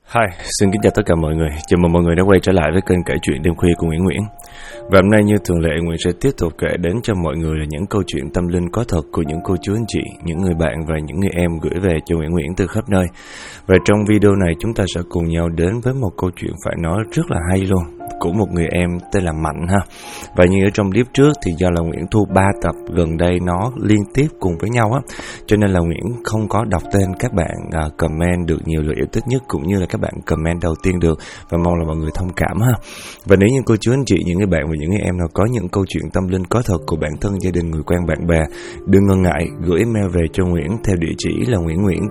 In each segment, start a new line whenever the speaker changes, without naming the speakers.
Hi, xin kính chào tất cả mọi người. Chào mừng mọi người đã quay trở lại với kênh kể chuyện đêm khuya của Nguyễn Nguyễn. Và hôm nay như thường lệ, Nguyễn sẽ tiếp tục kể đến cho mọi người là những câu chuyện tâm linh có thật của những cô chú anh chị, những người bạn và những người em gửi về cho Nguyễn Nguyễn từ khắp nơi. Và trong video này chúng ta sẽ cùng nhau đến với một câu chuyện phải nói rất là hay luôn, của một người em tên là Mạnh ha. Và như ở trong clip trước thì do là Nguyễn thu 3 tập gần đây nó liên tiếp cùng với nhau á, cho nên là Nguyễn không có đọc tên các bạn comment được nhiều lượt yêu thích nhất, cũng như là các bạn comment đầu tiên được, và mong là mọi người thông cảm ha. Và nếu như cô chú anh chị, những người bạn và những người em nào có những câu chuyện tâm linh có thật của bản thân, gia đình, người quen, bạn bè, đừng ngần ngại gửi email về cho Nguyễn theo địa chỉ là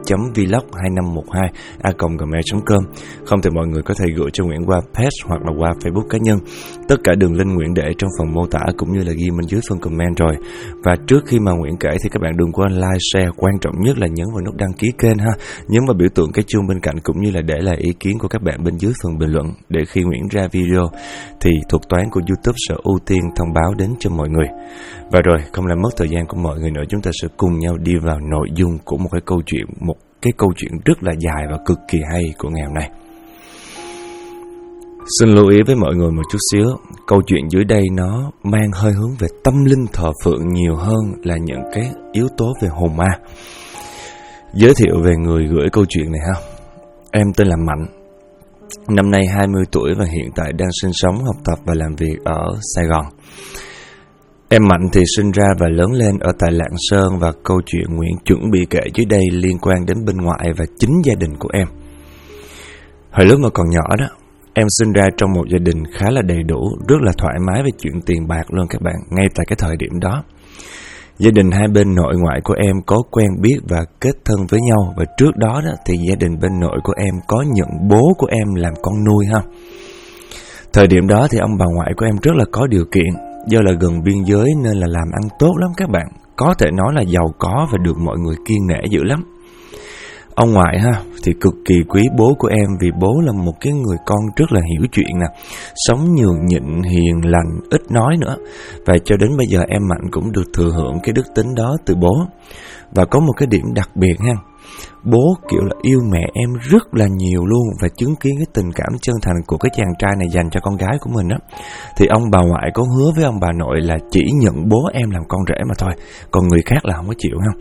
nguyennguyễn.vlog2512a@gmail.com. Không thì mọi người có thể gửi cho Nguyễn qua page hoặc là qua Facebook cá nhân. Tất cả đường link Nguyễn để trong phần mô tả cũng như là ghi bên dưới phần comment rồi. Và trước khi mà Nguyễn kể thì các bạn đừng quên like, share, quan trọng nhất là nhấn vào nút đăng ký kênh ha, nhấn vào biểu tượng cái chuông bên cạnh, cũng như là để lại ý kiến của các bạn bên dưới phần bình luận, để khi Nguyễn ra video thì thuật toán của YouTube sẽ ưu tiên thông báo đến cho mọi người. Và rồi, không làm mất thời gian của mọi người nữa, chúng ta sẽ cùng nhau đi vào nội dung của một cái câu chuyện rất là dài và cực kỳ hay của ngày hôm nay. Xin lưu ý với mọi người một chút xíu, câu chuyện dưới đây nó mang hơi hướng về tâm linh thờ phượng nhiều hơn là những cái yếu tố về hồn ma. Giới thiệu về người gửi câu chuyện này ha. Em tên là Mạnh, năm nay 20 tuổi và hiện tại đang sinh sống, học tập và làm việc ở Sài Gòn. Em Mạnh thì sinh ra và lớn lên ở tại Lạng Sơn, và câu chuyện Nguyễn chuẩn bị kể dưới đây liên quan đến bên ngoại và chính gia đình của em. Hồi lúc mà còn nhỏ đó, em sinh ra trong một gia đình khá là đầy đủ, rất là thoải mái về chuyện tiền bạc luôn các bạn, ngay tại cái thời điểm đó. Gia đình hai bên nội ngoại của em có quen biết và kết thân với nhau, và trước đó thì gia đình bên nội của em có nhận bố của em làm con nuôi ha. Thời điểm đó thì ông bà ngoại của em rất là có điều kiện, do là gần biên giới nên là làm ăn tốt lắm các bạn, có thể nói là giàu có và được mọi người kiêng nể dữ lắm. Ông ngoại ha thì cực kỳ quý bố của em, vì bố là một cái người con rất là hiểu chuyện nè, sống nhường nhịn, hiền lành, ít nói nữa. Và cho đến bây giờ em Mạnh cũng được thừa hưởng cái đức tính đó từ bố. Và có một cái điểm đặc biệt ha, bố kiểu là yêu mẹ em rất là nhiều luôn, và chứng kiến cái tình cảm chân thành của cái chàng trai này dành cho con gái của mình á, thì ông bà ngoại có hứa với ông bà nội là chỉ nhận bố em làm con rể mà thôi, còn người khác là không có chịu ha.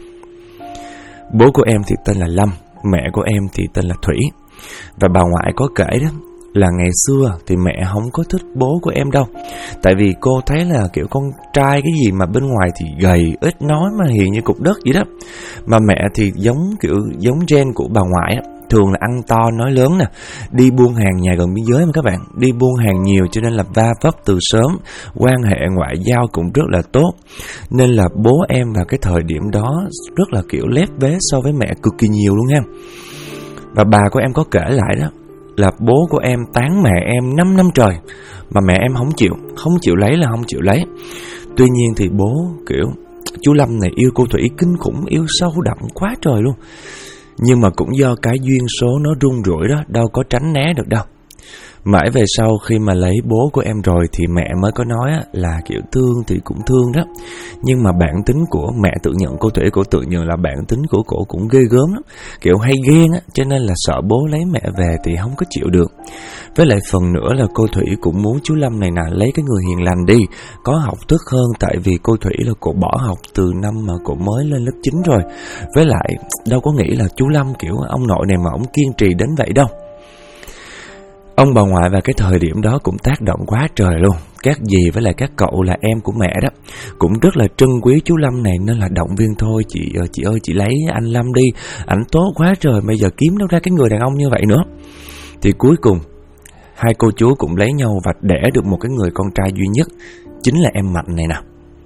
Bố của em thì tên là Lâm, mẹ của em thì tên là Thủy. Và bà ngoại có kể đó là ngày xưa thì mẹ không có thích bố của em đâu, tại vì cô thấy là kiểu con trai cái gì mà bên ngoài thì gầy, ít nói mà hiền như cục đất vậy đó. Mà mẹ thì giống gen của bà ngoại á, thường là ăn to nói lớn nè, đi buôn hàng, nhà gần biên giới mà các bạn, đi buôn hàng nhiều cho nên là va vấp từ sớm, quan hệ ngoại giao cũng rất là tốt. Nên là bố em vào cái thời điểm đó rất là kiểu lép vế so với mẹ cực kỳ nhiều luôn ha. Và bà của em có kể lại đó là bố của em tán mẹ em 5 năm trời, mà mẹ em không chịu lấy là không chịu lấy. Tuy nhiên thì bố kiểu chú Lâm này yêu cô Thủy kinh khủng, yêu sâu đậm quá trời luôn. Nhưng mà cũng do cái duyên số nó rung rủi đó, đâu có tránh né được đâu. Mãi về sau khi mà lấy bố của em rồi thì mẹ mới có nói là kiểu thương thì cũng thương đó, nhưng mà bản tính của mẹ tự nhận, cô Thủy cổ tự nhận là bản tính của cổ cũng ghê gớm lắm, kiểu hay ghen á, cho nên là sợ bố lấy mẹ về thì không có chịu được. Với lại phần nữa là cô Thủy cũng muốn chú Lâm này nè lấy cái người hiền lành đi, có học thức hơn, tại vì cô Thủy là cổ bỏ học từ năm mà cổ mới lên lớp 9 rồi. Với lại đâu có nghĩ là chú Lâm kiểu ông nội này mà ông kiên trì đến vậy đâu. Ông bà ngoại vào cái thời điểm đó cũng tác động quá trời luôn. Các dì với lại các cậu là em của mẹ đó cũng rất là trân quý chú Lâm này, nên là động viên thôi chị ơi chị lấy anh Lâm đi, ảnh tốt quá trời, bây giờ kiếm đâu ra cái người đàn ông như vậy nữa. Thì cuối cùng hai cô chú cũng lấy nhau và đẻ được một cái người con trai duy nhất, chính là em Mạnh này nè.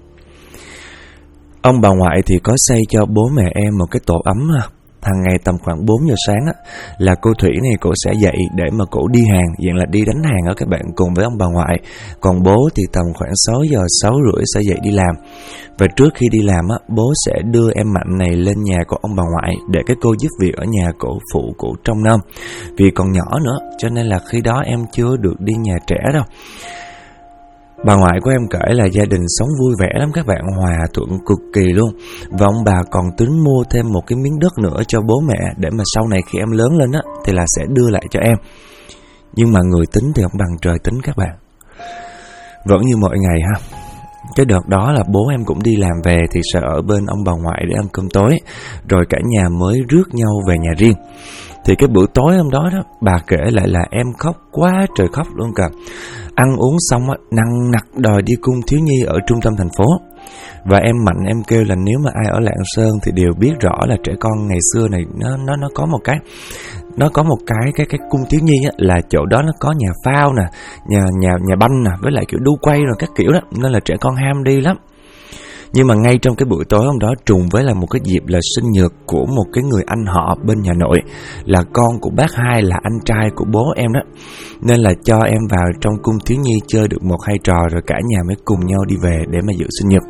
Ông bà ngoại thì có xây cho bố mẹ em một cái tổ ấm hàng ngày tầm khoảng 4 giờ sáng là cô Thủy này cổ sẽ dậy để mà cổ đi hàng, dạng là đi đánh hàng ở các bạn, cùng với ông bà ngoại. Còn bố thì tầm khoảng 6 giờ, 6 rưỡi sẽ dậy đi làm. Và trước khi đi làm bố sẽ đưa em Mạnh này lên nhà của ông bà ngoại để cái cô giúp việc ở nhà cổ phụ cổ trông nom. Vì còn nhỏ nữa cho nên là khi đó em chưa được đi nhà trẻ đâu. Bà ngoại của em kể là gia đình sống vui vẻ lắm các bạn, hòa thuận cực kỳ luôn. Và ông bà còn tính mua thêm một cái miếng đất nữa cho bố mẹ, để mà sau này khi em lớn lên á thì là sẽ đưa lại cho em. Nhưng mà người tính thì không bằng trời tính các bạn. Vẫn như mọi ngày ha. Cái đợt đó là bố em cũng đi làm về thì sẽ ở bên ông bà ngoại để ăn cơm tối, rồi cả nhà mới rước nhau về nhà riêng. Thì cái bữa tối hôm đó đó, bà kể lại là em khóc quá trời khóc luôn cả. Ăn uống xong á, nằng nặc đòi đi cung thiếu nhi ở trung tâm thành phố. Và em mạnh em kêu là nếu mà ai ở Lạng Sơn thì đều biết rõ là trẻ con ngày xưa này nó có một cái, nó có một cái cung thiếu nhi á, là chỗ đó nó có nhà phao nè, nhà banh nè, với lại kiểu đu quay rồi các kiểu đó, nên là trẻ con ham đi lắm. Nhưng mà ngay trong cái buổi tối hôm đó trùng với là một cái dịp là sinh nhật của một cái người anh họ bên nhà nội, là con của bác hai, là anh trai của bố em đó. Nên là cho em vào trong cung thiếu nhi chơi được 1-2 trò, rồi cả nhà mới cùng nhau đi về để mà dự sinh nhật.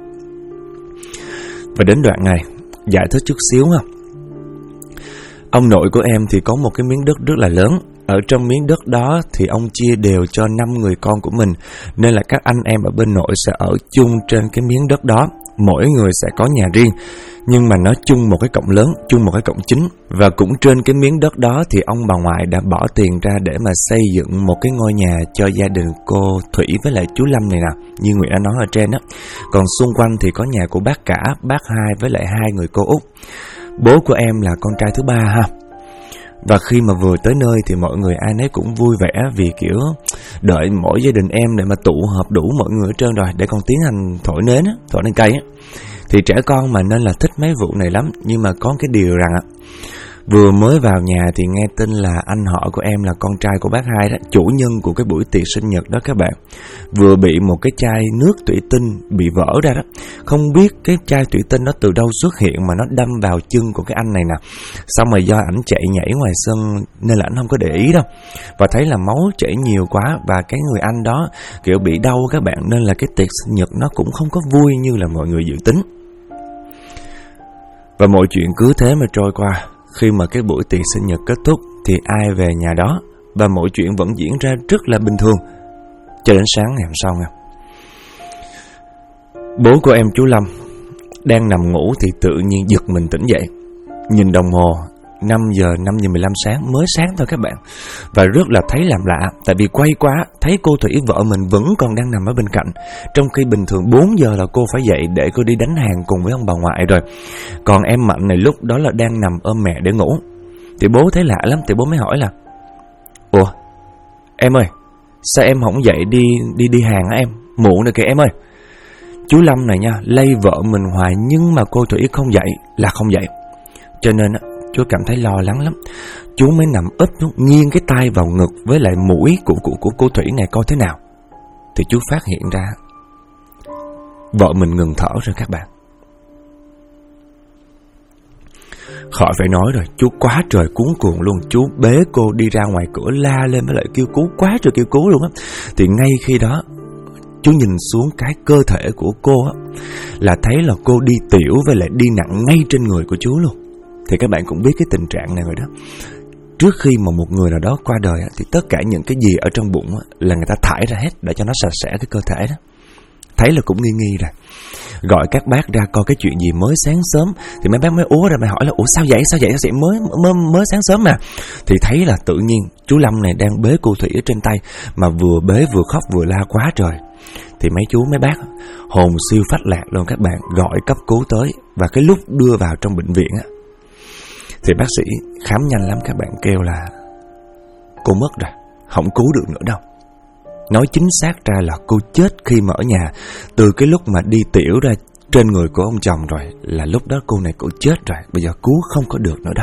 Và đến đoạn này, giải thích chút xíu ha. Ông nội của em thì có một cái miếng đất rất là lớn. Ở trong miếng đất đó thì ông chia đều cho 5 người con của mình, nên là các anh em ở bên nội sẽ ở chung trên cái miếng đất đó. Mỗi người sẽ có nhà riêng, nhưng mà nó chung một cái cổng lớn, chung một cái cổng chính. Và cũng trên cái miếng đất đó thì ông bà ngoại đã bỏ tiền ra để mà xây dựng một cái ngôi nhà cho gia đình cô Thủy với lại chú Lâm này nè, như Nguyễn đã nói ở trên đó. Còn xung quanh thì có nhà của bác cả, bác hai với lại 2 người cô út. Bố của em là con trai thứ 3 ha. Và khi mà vừa tới nơi thì mọi người ai nấy cũng vui vẻ, vì kiểu đợi mỗi gia đình em để mà tụ họp đủ mọi người ở trơn rồi để còn tiến hành thổi nến á, thổi lên cây á. Thì trẻ con mà nên là thích mấy vụ này lắm. Nhưng mà có cái điều rằng á, vừa mới vào nhà thì nghe tin là anh họ của em là con trai của bác hai đó, chủ nhân của cái buổi tiệc sinh nhật đó các bạn, vừa bị một cái chai nước thủy tinh bị vỡ ra đó. Không biết cái chai thủy tinh nó từ đâu xuất hiện mà nó đâm vào chân của cái anh này nè. Xong rồi do ảnh chạy nhảy ngoài sân nên là ảnh không có để ý đâu, và thấy là máu chảy nhiều quá, và cái người anh đó kiểu bị đau các bạn, nên là cái tiệc sinh nhật nó cũng không có vui như là mọi người dự tính. Và mọi chuyện cứ thế mà trôi qua. Khi mà cái buổi tiệc sinh nhật kết thúc thì ai về nhà đó, và mọi chuyện vẫn diễn ra rất là bình thường cho đến sáng ngày hôm sau nha. Bố của em chú Lâm đang nằm ngủ thì tự nhiên giật mình tỉnh dậy. Nhìn đồng hồ 5 giờ 15 sáng, mới sáng thôi các bạn. Và rất là thấy làm lạ, tại vì quay quá thấy cô Thủy vợ mình vẫn còn đang nằm ở bên cạnh, trong khi bình thường 4 giờ là cô phải dậy để cô đi đánh hàng cùng với ông bà ngoại rồi. Còn em Mạnh này lúc đó là đang nằm ôm mẹ để ngủ. Thì bố thấy lạ lắm, thì bố mới hỏi là: "Ủa em ơi, sao em không dậy đi hàng hả em? Muộn rồi kìa em ơi." Chú Lâm này nha, lay vợ mình hoài, nhưng mà cô Thủy không dậy là không dậy. Cho nên chú cảm thấy lo lắng lắm. Chú mới nằm úp nghiêng cái tay vào ngực với lại mũi của cô Thủy này coi thế nào. Thì chú phát hiện ra vợ mình ngừng thở rồi các bạn. Khỏi phải nói rồi, chú quá trời cuống cuồng luôn. Chú bế cô đi ra ngoài cửa la lên với lại kêu cứu, quá trời kêu cứu luôn á. Thì ngay khi đó chú nhìn xuống cái cơ thể của cô á, là thấy là cô đi tiểu với lại đi nặng ngay trên người của chú luôn. Thì các bạn cũng biết cái tình trạng này rồi đó. Trước khi mà một người nào đó qua đời thì tất cả những cái gì ở trong bụng là người ta thải ra hết để cho nó sạch sẽ cái cơ thể đó. Thấy là cũng nghi rồi. Gọi các bác ra coi cái chuyện gì mới sáng sớm. Thì mấy bác mới úa ra, mày hỏi là: "Ủa sao vậy mới sáng sớm mà?" Thì thấy là tự nhiên chú Lâm này đang bế cô Thủy ở trên tay, mà vừa bế vừa khóc vừa la quá trời. Thì mấy bác hồn siêu phách lạc luôn các bạn, gọi cấp cứu tới. Và cái lúc đưa vào trong bệnh viện á, thì bác sĩ khám nhanh lắm các bạn, kêu là cô mất rồi, không cứu được nữa đâu. Nói chính xác ra là cô chết khi mà ở nhà. Từ cái lúc mà đi tiểu ra trên người của ông chồng rồi, là lúc đó cô này cô chết rồi, bây giờ cứu không có được nữa đâu.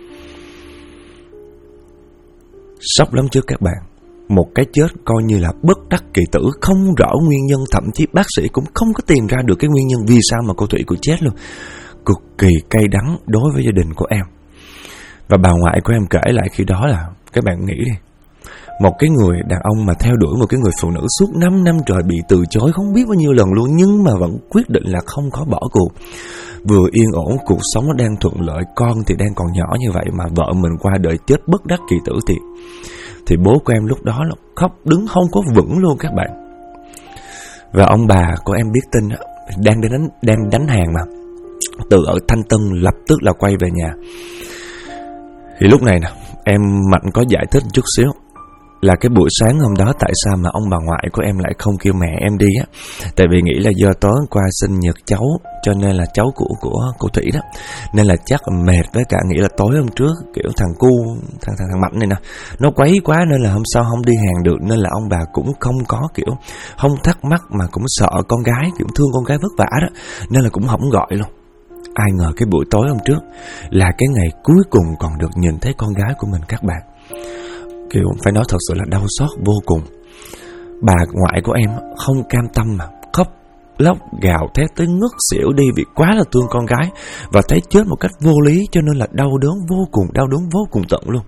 Sốc lắm chứ các bạn. Một cái chết coi như là bất đắc kỳ tử, không rõ nguyên nhân, thậm chí bác sĩ cũng không có tìm ra được cái nguyên nhân vì sao mà cô Thủy cô chết luôn. Cực kỳ cay đắng đối với gia đình của em. Và bà ngoại của em kể lại khi đó là, các bạn nghĩ đi, một cái người đàn ông mà theo đuổi một cái người phụ nữ suốt 5 năm trời, bị từ chối không biết bao nhiêu lần luôn, nhưng mà vẫn quyết định là không có bỏ cuộc. Vừa yên ổn, cuộc sống nó đang thuận lợi, con thì đang còn nhỏ như vậy, mà vợ mình qua đời chết bất đắc kỳ tử thì bố của em lúc đó là khóc đứng không có vững luôn các bạn. Và ông bà của em biết tin đó, đang đánh hàng mà, từ ở Thanh Tân lập tức là quay về nhà. Thì lúc này nè, em Mạnh có giải thích chút xíu là cái buổi sáng hôm đó tại sao mà ông bà ngoại của em lại không kêu mẹ em đi á. Tại vì nghĩ là do tối hôm qua sinh nhật cháu, cho nên là cháu của cô Thủy đó, nên là chắc là mệt, với cả nghĩ là tối hôm trước kiểu thằng Mạnh này nè, nó quấy quá nên là hôm sau không đi hàng được, nên là ông bà cũng không có kiểu không thắc mắc, mà cũng sợ con gái, kiểu thương con gái vất vả đó, nên là cũng không gọi luôn. Ai ngờ cái buổi tối hôm trước là cái ngày cuối cùng còn được nhìn thấy con gái của mình các bạn. Kiểu phải nói thật sự là đau xót vô cùng. Bà ngoại của em không cam tâm mà khóc lóc gào thét tới ngất xỉu đi, vì quá là thương con gái và thấy chết một cách vô lý, cho nên là đau đớn vô cùng tận luôn.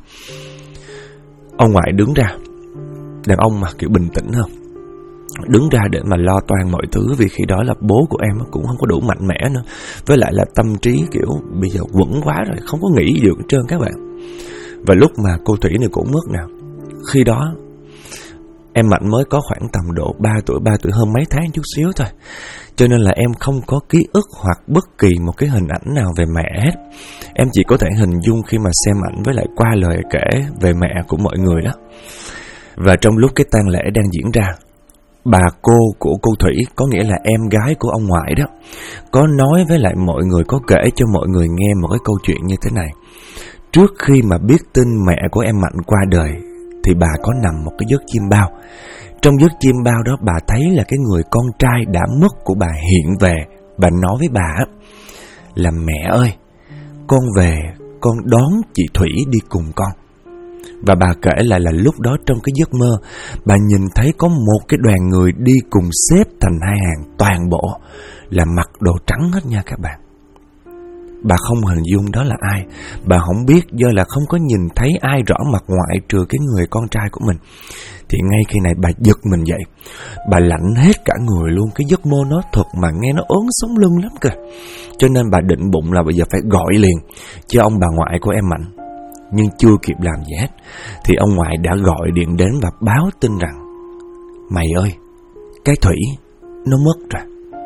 Ông ngoại đứng ra, đàn ông mà kiểu bình tĩnh hơn, đứng ra để mà lo toan mọi thứ, vì khi đó là bố của em cũng không có đủ mạnh mẽ nữa, với lại là tâm trí kiểu bây giờ quẩn quá rồi, không có nghĩ được hết trơn các bạn. Và lúc mà cô Thủy này cũng mất nè, khi đó em Mạnh mới có khoảng tầm độ 3 tuổi hơn mấy tháng chút xíu thôi, cho nên là em không có ký ức hoặc bất kỳ một cái hình ảnh nào về mẹ hết. Em chỉ có thể hình dung khi mà xem ảnh với lại qua lời kể về mẹ của mọi người đó. Và trong lúc cái tang lễ đang diễn ra, bà cô của cô Thủy, có nghĩa là em gái của ông ngoại đó, có nói với lại mọi người, có kể cho mọi người nghe một cái câu chuyện như thế này. Trước khi mà biết tin mẹ của em Mạnh qua đời thì bà có nằm một cái giấc chiêm bao. Trong giấc chiêm bao đó bà thấy là cái người con trai đã mất của bà hiện về. Bà nói với bà là mẹ ơi, con về, con đón chị Thủy đi cùng con. Và bà kể lại là lúc đó trong cái giấc mơ, bà nhìn thấy có một cái đoàn người đi cùng xếp thành hai hàng, toàn bộ là mặc đồ trắng hết nha các bạn. Bà không hình dung đó là ai, bà không biết, do là không có nhìn thấy ai rõ mặt ngoại trừ cái người con trai của mình. Thì ngay khi này bà giật mình dậy, bà lạnh hết cả người luôn. Cái giấc mơ nó thật mà nghe nó ớn sống lưng lắm kìa. Cho nên bà định bụng là bây giờ phải gọi liền cho ông bà ngoại của em Mạnh. Nhưng chưa kịp làm gì hết thì ông ngoại đã gọi điện đến và báo tin rằng: mày ơi, cái Thủy nó mất rồi.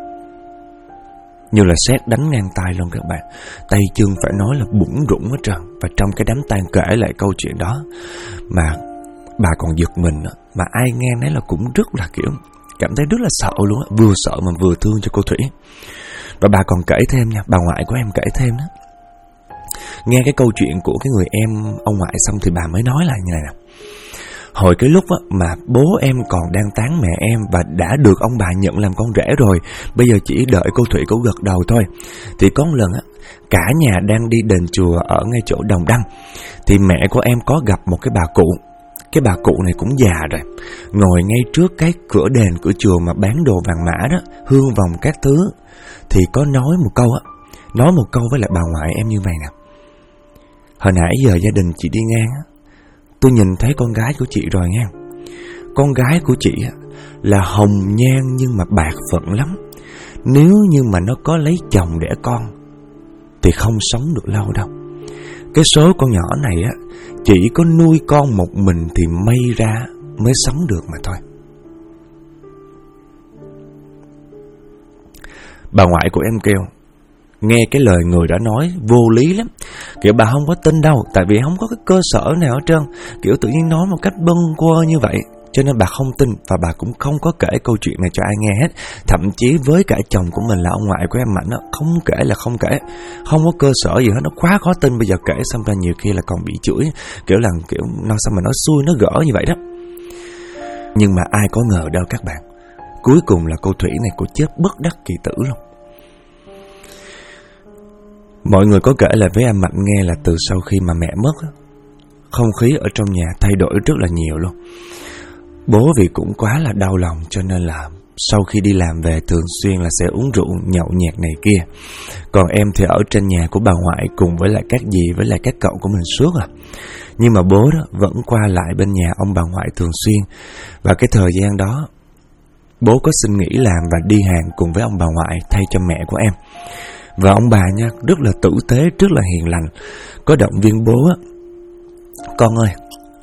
Như là sét đánh ngang tai luôn các bạn. Tay chân phải nói là bủn rủn hết trơn. Và trong cái đám tang kể lại câu chuyện đó mà bà còn giật mình đó. Mà ai nghe nấy là cũng rất là kiểu cảm thấy rất là sợ luôn á. Vừa sợ mà vừa thương cho cô Thủy. Và bà còn kể thêm nha, bà ngoại của em kể thêm đó. Nghe cái câu chuyện của cái người em ông ngoại xong thì bà mới nói là như này nè: hồi cái lúc mà bố em còn đang tán mẹ em và đã được ông bà nhận làm con rể rồi, bây giờ chỉ đợi cô Thủy cô gật đầu thôi. Thì có một lần cả nhà đang đi đền chùa ở ngay chỗ Đồng Đăng, thì mẹ của em có gặp một cái bà cụ. Cái bà cụ này cũng già rồi, ngồi ngay trước cái cửa đền cửa chùa mà bán đồ vàng mã đó, hương vòng các thứ. Thì có nói một câu với lại bà ngoại em như vậy nè: hồi nãy giờ gia đình chị đi ngang tôi nhìn thấy con gái của chị rồi nha. Con gái của chị là hồng nhan nhưng mà bạc phận lắm. Nếu như mà nó có lấy chồng đẻ con thì không sống được lâu đâu. Cái số con nhỏ này chỉ có nuôi con một mình thì may ra mới sống được mà thôi. Bà ngoại của em kêu nghe cái lời người đã nói vô lý lắm. Kiểu bà không có tin đâu, tại vì không có cái cơ sở nào hết trơn. Kiểu tự nhiên nói một cách bâng quơ như vậy, cho nên bà không tin. Và bà cũng không có kể câu chuyện này cho ai nghe hết. Thậm chí với cả chồng của mình là ông ngoại của em Mạnh không kể là không kể. Không có cơ sở gì hết, nó quá khó tin. Bây giờ kể xong ra nhiều khi là còn bị chửi, kiểu nó sao mà nó xui nó gỡ như vậy đó. Nhưng mà ai có ngờ đâu các bạn, cuối cùng là cô Thủy này cô chết bất đắc kỳ tử luôn. Mọi người có kể lại với em Mạnh nghe là từ sau khi mà mẹ mất, không khí ở trong nhà thay đổi rất là nhiều luôn. Bố vì cũng quá là đau lòng, cho nên là sau khi đi làm về thường xuyên là sẽ uống rượu nhậu nhẹt này kia. Còn em thì ở trên nhà của bà ngoại cùng với lại các dì với lại các cậu của mình suốt Nhưng mà bố đó vẫn qua lại bên nhà ông bà ngoại thường xuyên. Và cái thời gian đó bố có xin nghỉ làm và đi hàng cùng với ông bà ngoại thay cho mẹ của em. Và ông bà nha, rất là tử tế, rất là hiền lành. Có động viên bố con ơi,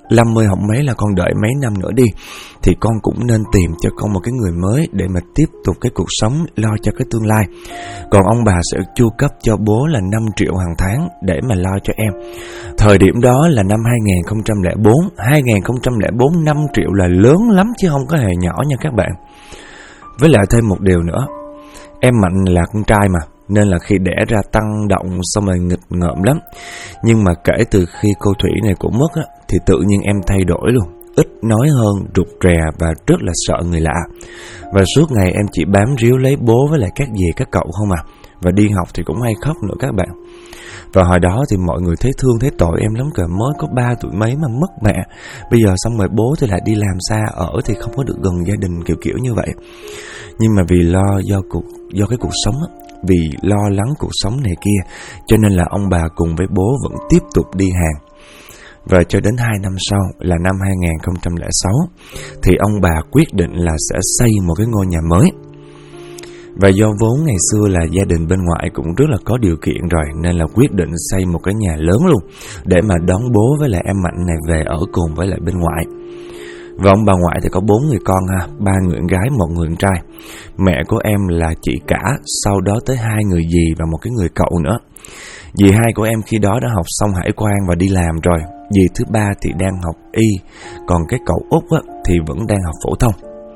50 không mấy là con đợi mấy năm nữa đi, thì con cũng nên tìm cho con một cái người mới để mà tiếp tục cái cuộc sống, lo cho cái tương lai. Còn ông bà sẽ chu cấp cho bố là 5 triệu hàng tháng để mà lo cho em. Thời điểm đó là năm 2004. 2004 5 triệu là lớn lắm chứ không có hề nhỏ nha các bạn. Với lại thêm một điều nữa, em Mạnh là con trai mà, nên là khi đẻ ra tăng động xong rồi nghịch ngợm lắm. Nhưng mà kể từ khi cô Thủy này của mất á, thì tự nhiên em thay đổi luôn. Ít nói hơn, rụt rè và rất là sợ người lạ. Và suốt ngày em chỉ bám ríu lấy bố với lại các dì các cậu không à. Và đi học thì cũng hay khóc nữa các bạn. Và hồi đó thì mọi người thấy thương thấy tội em lắm, cả mới có 3 tuổi mấy mà mất mẹ. Bây giờ xong rồi bố thì lại đi làm xa, ở thì không có được gần gia đình kiểu như vậy. Nhưng mà vì do cái cuộc sống á, vì lo lắng cuộc sống này kia, cho nên là ông bà cùng với bố vẫn tiếp tục đi hàng. Và cho đến 2 năm sau là năm 2006 thì ông bà quyết định là sẽ xây một cái ngôi nhà mới. Và do vốn ngày xưa là gia đình bên ngoại cũng rất là có điều kiện rồi, nên là quyết định xây một cái nhà lớn luôn để mà đón bố với lại em Mạnh này về ở cùng với lại bên ngoại. Và ông bà ngoại thì có 4 người con ha, 3 người con gái, 1 người con trai. Mẹ của em là chị cả, sau đó tới 2 người dì và một cái người cậu nữa. Dì hai của em khi đó đã học xong hải quan và đi làm rồi. Dì thứ 3 thì đang học y, còn cái cậu út á, thì vẫn đang học phổ thông.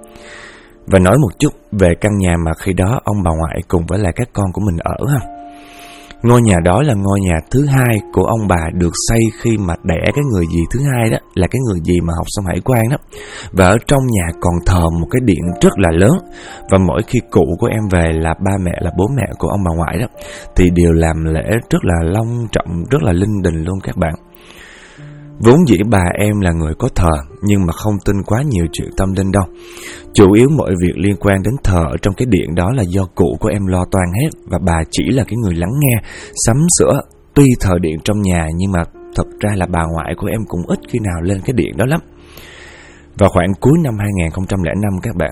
Và nói một chút về căn nhà mà khi đó ông bà ngoại cùng với lại các con của mình ở ha. Ngôi nhà đó là ngôi nhà thứ 2 của ông bà, được xây khi mà đẻ cái người dì thứ 2 đó, là cái người dì mà học xong hải quan đó. Và ở trong nhà còn thờ một cái điện rất là lớn. Và mỗi khi cụ của em về là ba mẹ, là bố mẹ của ông bà ngoại đó, thì đều làm lễ rất là long trọng, rất là linh đình luôn các bạn. Vốn dĩ bà em là người có thờ, nhưng mà không tin quá nhiều chuyện tâm linh đâu. Chủ yếu mọi việc liên quan đến thờ ở trong cái điện đó là do cụ của em lo toan hết. Và bà chỉ là cái người lắng nghe, sắm sửa. Tuy thờ điện trong nhà, nhưng mà thật ra là bà ngoại của em cũng ít khi nào lên cái điện đó lắm. Và khoảng cuối năm 2005 các bạn,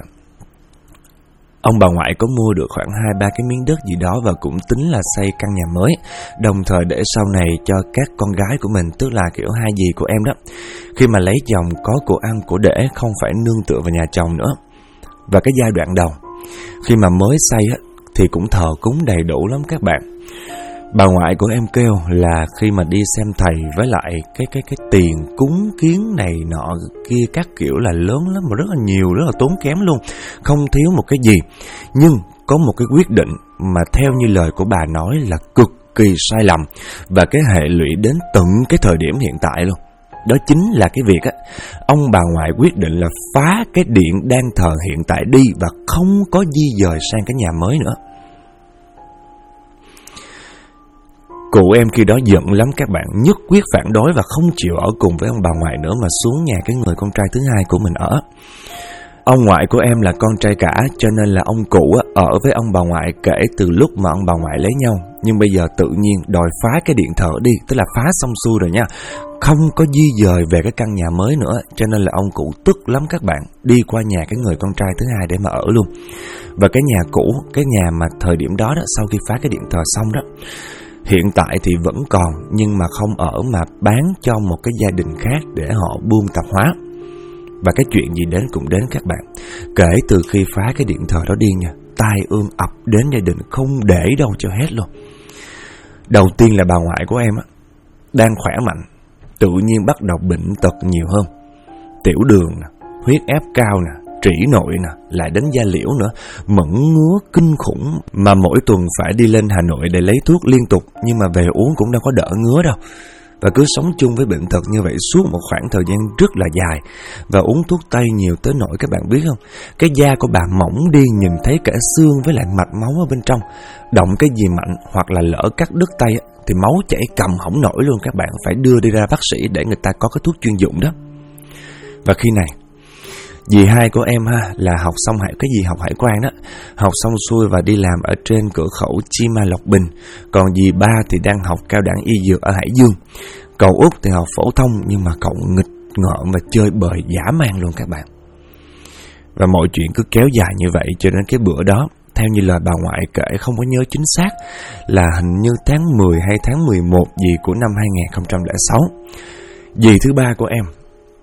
ông bà ngoại có mua được khoảng 2-3 cái miếng đất gì đó và cũng tính là xây căn nhà mới, đồng thời để sau này cho các con gái của mình, tức là kiểu hai dì của em đó, khi mà lấy chồng có của ăn của để, không phải nương tựa vào nhà chồng nữa. Và cái giai đoạn đầu khi mà mới xây á, thì cũng thờ cúng đầy đủ lắm các bạn. Bà ngoại của em kêu là khi mà đi xem thầy với lại cái tiền cúng kiến này nọ kia các kiểu là lớn lắm, mà rất là nhiều, rất là tốn kém luôn, không thiếu một cái gì. Nhưng có một cái quyết định mà theo như lời của bà nói là cực kỳ sai lầm, và cái hệ lụy đến tận cái thời điểm hiện tại luôn. Đó chính là cái việc á, ông bà ngoại quyết định là phá cái điện đang thờ hiện tại đi và không có di dời sang cái nhà mới nữa. Cụ em khi đó giận lắm các bạn, nhất quyết phản đối và không chịu ở cùng với ông bà ngoại nữa, mà xuống nhà cái người con trai thứ 2 của mình ở. Ông ngoại của em là con trai cả, cho nên là ông cụ ở với ông bà ngoại kể từ lúc mà ông bà ngoại lấy nhau. Nhưng bây giờ tự nhiên đòi phá cái điện thờ đi, tức là phá xong xuôi rồi nha, không có di dời về cái căn nhà mới nữa. Cho nên là ông cụ tức lắm các bạn, đi qua nhà cái người con trai thứ 2 để mà ở luôn. Và cái nhà cũ, cái nhà mà thời điểm đó đó, sau khi phá cái điện thờ xong đó, hiện tại thì vẫn còn, nhưng mà không ở mà bán cho một cái gia đình khác để họ buôn tạp hóa. Và cái chuyện gì đến cũng đến các bạn. Kể từ khi phá cái điện thờ đó đi nha, tai ương ập đến gia đình không để đâu cho hết luôn. Đầu tiên là bà ngoại của em đang khỏe mạnh, tự nhiên bắt đầu bệnh tật nhiều hơn. Tiểu đường nè, huyết áp cao nè, trĩ nội nè, lại đến da liễu nữa, mẫn ngứa kinh khủng, mà mỗi tuần phải đi lên Hà Nội để lấy thuốc liên tục, nhưng mà về uống cũng đâu có đỡ ngứa đâu. Và cứ sống chung với bệnh tật như vậy suốt một khoảng thời gian rất là dài, và uống thuốc tây nhiều tới nỗi các bạn biết không, cái da của bà mỏng đi, nhìn thấy cả xương với lại mạch máu ở bên trong. Động cái gì mạnh hoặc là lỡ cắt đứt tay thì máu chảy cầm hỏng nổi luôn các bạn, phải đưa đi ra bác sĩ để người ta có cái thuốc chuyên dụng đó. Và khi này dì hai của em là học xong học hải quan đó, học xong xuôi và đi làm ở trên cửa khẩu Chi Ma Lộc Bình. Còn dì ba thì đang học cao đẳng y dược ở Hải Dương. Cậu út thì học phổ thông, nhưng mà cậu nghịch ngợm và chơi bời dã man luôn các bạn. Và mọi chuyện cứ kéo dài như vậy cho đến cái bữa đó, theo như lời bà ngoại kể, không có nhớ chính xác là hình như tháng 10 hay tháng 11 gì của năm 2006. Dì thứ 3 của em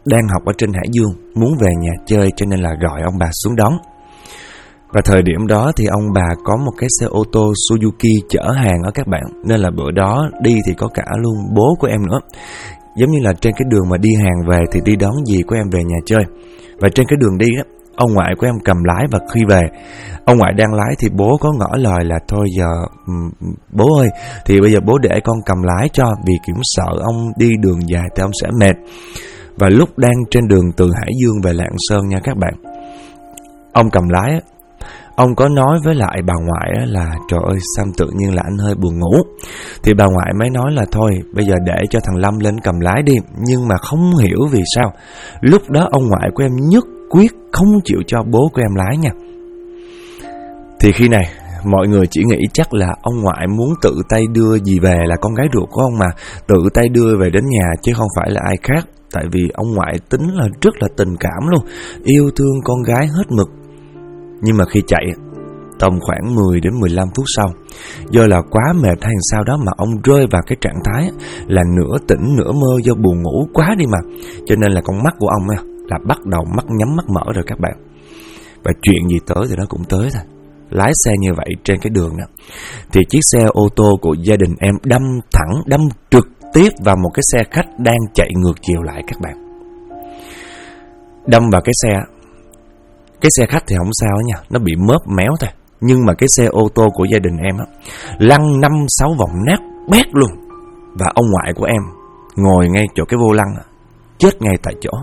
đang học ở trên Hải Dương, muốn về nhà chơi cho nên là gọi ông bà xuống đón. Và thời điểm đó thì ông bà có một cái xe ô tô Suzuki chở hàng đó các bạn, nên là bữa đó đi thì có cả luôn bố của em nữa. Giống như là trên cái đường mà đi hàng về thì đi đón dì của em về nhà chơi. Và trên cái đường đi đó, ông ngoại của em cầm lái, và khi về, ông ngoại đang lái thì bố có ngỏ lời là thôi giờ bố ơi, thì bây giờ bố để con cầm lái cho, vì kiểu sợ ông đi đường dài thì ông sẽ mệt. Và lúc đang trên đường từ Hải Dương về Lạng Sơn nha các bạn, ông cầm lái, ông có nói với lại bà ngoại là trời ơi sao tự nhiên là anh hơi buồn ngủ. Thì bà ngoại mới nói là thôi bây giờ để cho thằng Lâm lên cầm lái đi. Nhưng mà không hiểu vì sao lúc đó ông ngoại của em nhất quyết không chịu cho bố của em lái nha. Thì khi này mọi người chỉ nghĩ chắc là ông ngoại muốn tự tay đưa dì về, là con gái ruột của ông mà, tự tay đưa về đến nhà chứ không phải là ai khác. Tại vì ông ngoại tính là rất là tình cảm luôn, yêu thương con gái hết mực. Nhưng mà khi chạy tầm khoảng 10 đến 15 phút sau, do là quá mệt hay sao đó mà ông rơi vào cái trạng thái là nửa tỉnh nửa mơ do buồn ngủ quá đi mà. Cho nên là con mắt của ông là bắt đầu mắt nhắm mắt mở rồi các bạn. Và chuyện gì tới thì nó cũng tới thôi. Lái xe như vậy trên cái đường đó, thì chiếc xe ô tô của gia đình em đâm trực tiếp vào một cái xe khách đang chạy ngược chiều lại các bạn. Đâm vào cái xe khách thì không sao nha, nó bị móp méo thôi. Nhưng mà cái xe ô tô của gia đình em lăn 5-6 vòng nát bét luôn. Và ông ngoại của em ngồi ngay chỗ cái vô lăng, chết ngay tại chỗ.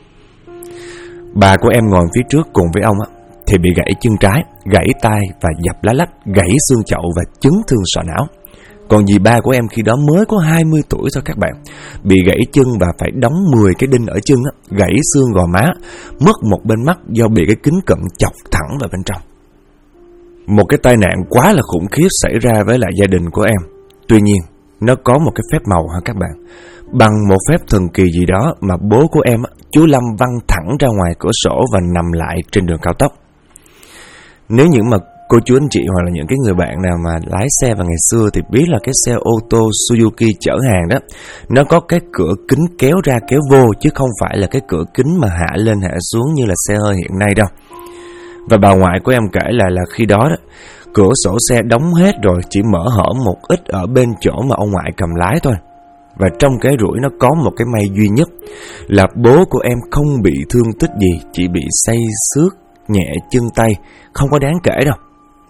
Bà của em ngồi phía trước cùng với ông thì bị gãy chân trái, gãy tay và dập lá lách, gãy xương chậu và chấn thương sọ não. Còn dì ba của em khi đó mới có 20 tuổi thôi các bạn, bị gãy chân và phải đóng 10 cái đinh ở chân, gãy xương gò má, mất một bên mắt do bị cái kính cận chọc thẳng vào bên trong. Một cái tai nạn quá là khủng khiếp xảy ra với lại gia đình của em. Tuy nhiên, nó có một cái phép màu hả các bạn. Bằng một phép thần kỳ gì đó mà bố của em, chú Lâm, văng thẳng ra ngoài cửa sổ và nằm lại trên đường cao tốc. Nếu những mà cô chú anh chị hoặc là những cái người bạn nào mà lái xe vào ngày xưa thì biết là cái xe ô tô Suzuki chở hàng đó, nó có cái cửa kính kéo ra kéo vô, chứ không phải là cái cửa kính mà hạ lên hạ xuống như là xe hơi hiện nay đâu. Và bà ngoại của em kể là khi đó cửa sổ xe đóng hết rồi, chỉ mở hở một ít ở bên chỗ mà ông ngoại cầm lái thôi. Và trong cái rủi nó có một cái may duy nhất là bố của em không bị thương tích gì, chỉ bị say xước nhẹ chân tay, không có đáng kể đâu.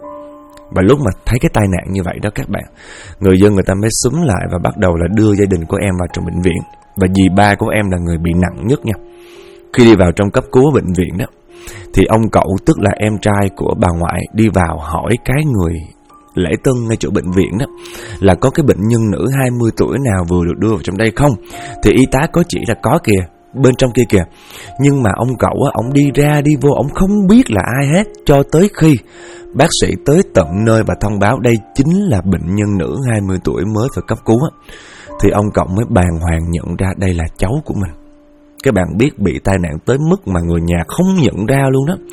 Và lúc mà thấy cái tai nạn như vậy đó các bạn, người dân người ta mới xúm lại và bắt đầu là đưa gia đình của em vào trong bệnh viện. Và dì ba của em là người bị nặng nhất nha. Khi đi vào trong cấp cứu ở bệnh viện đó, thì ông cậu tức là em trai của bà ngoại đi vào hỏi cái người lễ tân ngay chỗ bệnh viện đó là có cái bệnh nhân nữ 20 tuổi nào vừa được đưa vào trong đây không. Thì y tá có chỉ là có kìa, bên trong kia kìa. Nhưng mà ông cậu ông đi ra đi vô, ông không biết là ai hết, cho tới khi bác sĩ tới tận nơi và thông báo đây chính là bệnh nhân nữ 20 tuổi mới phải cấp cứu thì ông cậu mới bàng hoàng nhận ra đây là cháu của mình. Các bạn biết bị tai nạn tới mức mà người nhà không nhận ra luôn đó.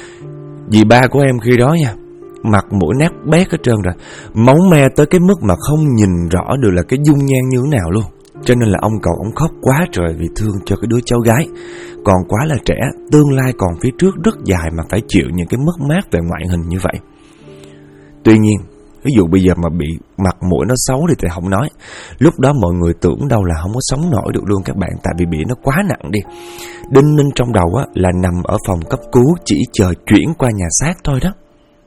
Dì ba của em khi đó nha, mặt mũi nát bét hết trơn rồi, máu me tới cái mức mà không nhìn rõ được là cái dung nhan như thế nào luôn. Cho nên là ông cậu ông khóc quá trời vì thương cho cái đứa cháu gái còn quá là trẻ, tương lai còn phía trước rất dài mà phải chịu những cái mất mát về ngoại hình như vậy. Tuy nhiên, ví dụ bây giờ mà bị mặt mũi nó xấu thì không nói. Lúc đó mọi người tưởng đâu là không có sống nổi được luôn các bạn, tại vì bị nó quá nặng đi. Đinh ninh trong đầu là nằm ở phòng cấp cứu chỉ chờ chuyển qua nhà xác thôi đó.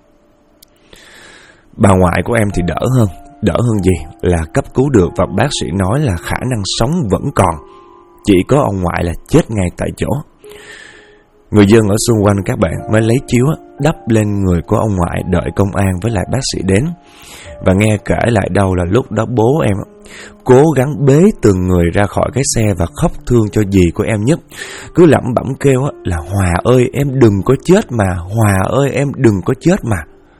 Bà ngoại của em thì đỡ hơn gì là cấp cứu được và bác sĩ nói là khả năng sống vẫn còn, chỉ có ông ngoại là chết ngay tại chỗ. Người dân ở xung quanh các bạn mới lấy chiếu đắp lên người của ông ngoại đợi công an với lại bác sĩ đến. Và nghe kể lại đâu là lúc đó bố em cố gắng bế từng người ra khỏi cái xe và khóc thương cho dì của em nhất, cứ lẩm bẩm kêu là Hòa ơi em đừng có chết mà, Hòa ơi em đừng có chết mà.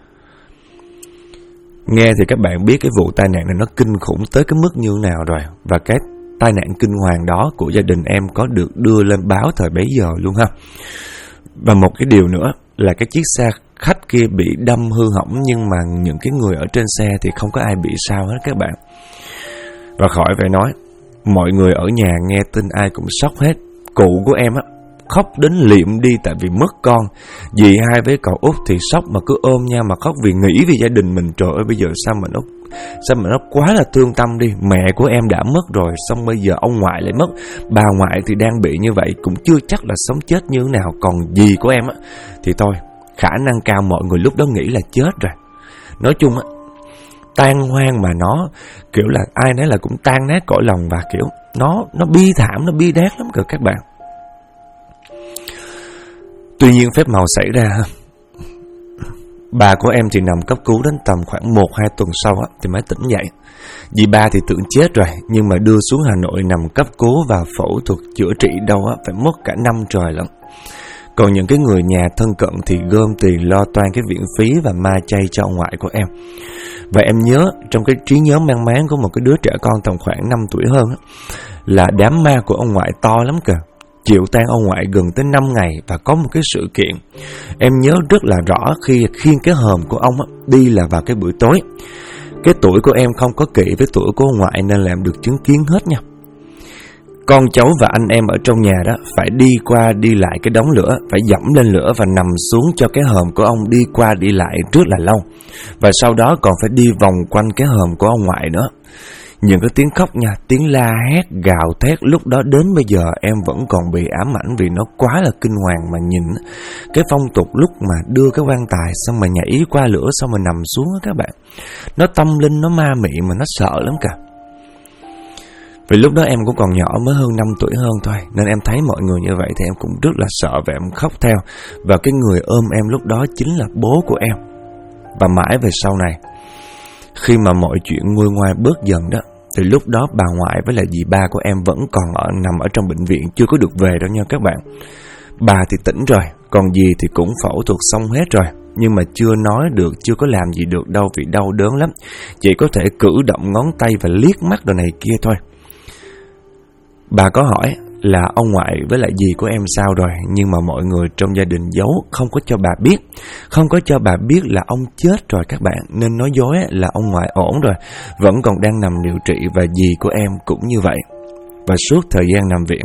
Nghe thì các bạn biết cái vụ tai nạn này nó kinh khủng tới cái mức như thế nào rồi. Và cái tai nạn kinh hoàng đó của gia đình em có được đưa lên báo thời bấy giờ luôn ha. Và một cái điều nữa là cái chiếc xe khách kia bị đâm hư hỏng, nhưng mà những cái người ở trên xe thì không có ai bị sao hết các bạn. Và khỏi phải nói, mọi người ở nhà nghe tin ai cũng sốc hết. Cụ của em á khóc đến liệm đi tại vì mất con. Dì hai với cậu út thì sốc mà cứ ôm nhau mà khóc vì nghĩ về gia đình mình. Trời ơi, bây giờ sao mà nó quá là thương tâm đi. Mẹ của em đã mất rồi, xong bây giờ ông ngoại lại mất, bà ngoại thì đang bị như vậy, cũng chưa chắc là sống chết như thế nào. Còn dì của em á thì thôi, khả năng cao mọi người lúc đó nghĩ là chết rồi. Nói chung á, tan hoang mà nó kiểu là ai nấy là cũng tan nát cõi lòng, và kiểu nó bi thảm, nó bi đát lắm kìa các bạn. Tuy nhiên phép màu xảy ra ha. Bà của em thì nằm cấp cứu đến tầm khoảng 1-2 tuần sau á, thì mới tỉnh dậy. Dì ba thì tưởng chết rồi, nhưng mà đưa xuống Hà Nội nằm cấp cứu và phẫu thuật chữa trị đâu á, phải mất cả năm trời lận. Còn những cái người nhà thân cận thì gom tiền lo toan cái viện phí và ma chay cho ông ngoại của em. Và em nhớ, trong cái trí nhớ mang máng của một cái đứa trẻ con tầm khoảng 5 tuổi hơn á, là đám ma của ông ngoại to lắm kìa. Chịu tang ông ngoại gần tới 5 ngày. Và có một cái sự kiện em nhớ rất là rõ, khi khiêng cái hòm của ông á, đi là vào cái buổi tối. Cái tuổi của em không có kỵ với tuổi của ông ngoại nên là em được chứng kiến hết nha. Con cháu và anh em ở trong nhà đó phải đi qua đi lại cái đống lửa, phải dẫm lên lửa và nằm xuống cho cái hòm của ông đi qua đi lại rất là lâu. Và sau đó còn phải đi vòng quanh cái hòm của ông ngoại nữa. Những cái tiếng khóc nha, tiếng la hét, gào thét lúc đó đến bây giờ em vẫn còn bị ám ảnh vì nó quá là kinh hoàng. Mà nhìn cái phong tục lúc mà đưa cái quan tài xong mà nhảy qua lửa xong mà nằm xuống đó các bạn, nó tâm linh, nó ma mị mà nó sợ lắm cả. Vì lúc đó em cũng còn nhỏ, mới hơn 5 tuổi hơn thôi, nên em thấy mọi người như vậy thì em cũng rất là sợ và em khóc theo. Và cái người ôm em lúc đó chính là bố của em. Và mãi về sau này, khi mà mọi chuyện nguôi ngoai bớt dần đó, thì lúc đó bà ngoại với lại dì ba của em vẫn còn nằm ở trong bệnh viện, chưa có được về đâu nha các bạn. Bà thì tỉnh rồi, còn dì thì cũng phẫu thuật xong hết rồi, nhưng mà chưa nói được, chưa có làm gì được đâu vì đau đớn lắm. Chỉ có thể cử động ngón tay và liếc mắt đồ này kia thôi. Bà có hỏi là ông ngoại với lại dì của em sao rồi, nhưng mà mọi người trong gia đình giấu, không có cho bà biết. Không có cho bà biết là ông chết rồi các bạn, nên nói dối là ông ngoại ổn rồi, vẫn còn đang nằm điều trị, và dì của em cũng như vậy. Và suốt thời gian nằm viện,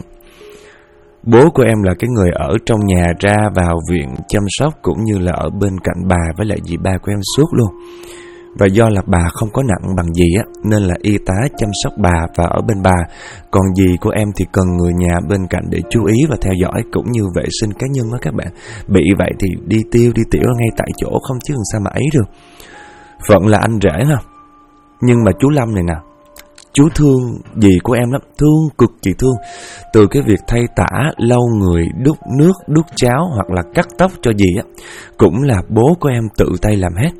bố của em là cái người ở trong nhà ra vào viện chăm sóc, cũng như là ở bên cạnh bà với lại dì ba của em suốt luôn. Và do là bà không có nặng bằng dì á, nên là y tá chăm sóc bà và ở bên bà. Còn dì của em thì cần người nhà bên cạnh để chú ý và theo dõi, cũng như vệ sinh cá nhân đó các bạn. Bị vậy thì đi tiêu đi tiểu ngay tại chỗ, không chứ làm sao mà ấy được. Phận là anh rể ha. Nhưng mà chú Lâm này nè, chú thương dì của em lắm, thương, cực kỳ thương. Từ cái việc thay tả, lau người, đút nước, đút cháo hoặc là cắt tóc cho dì á, cũng là bố của em tự tay làm hết.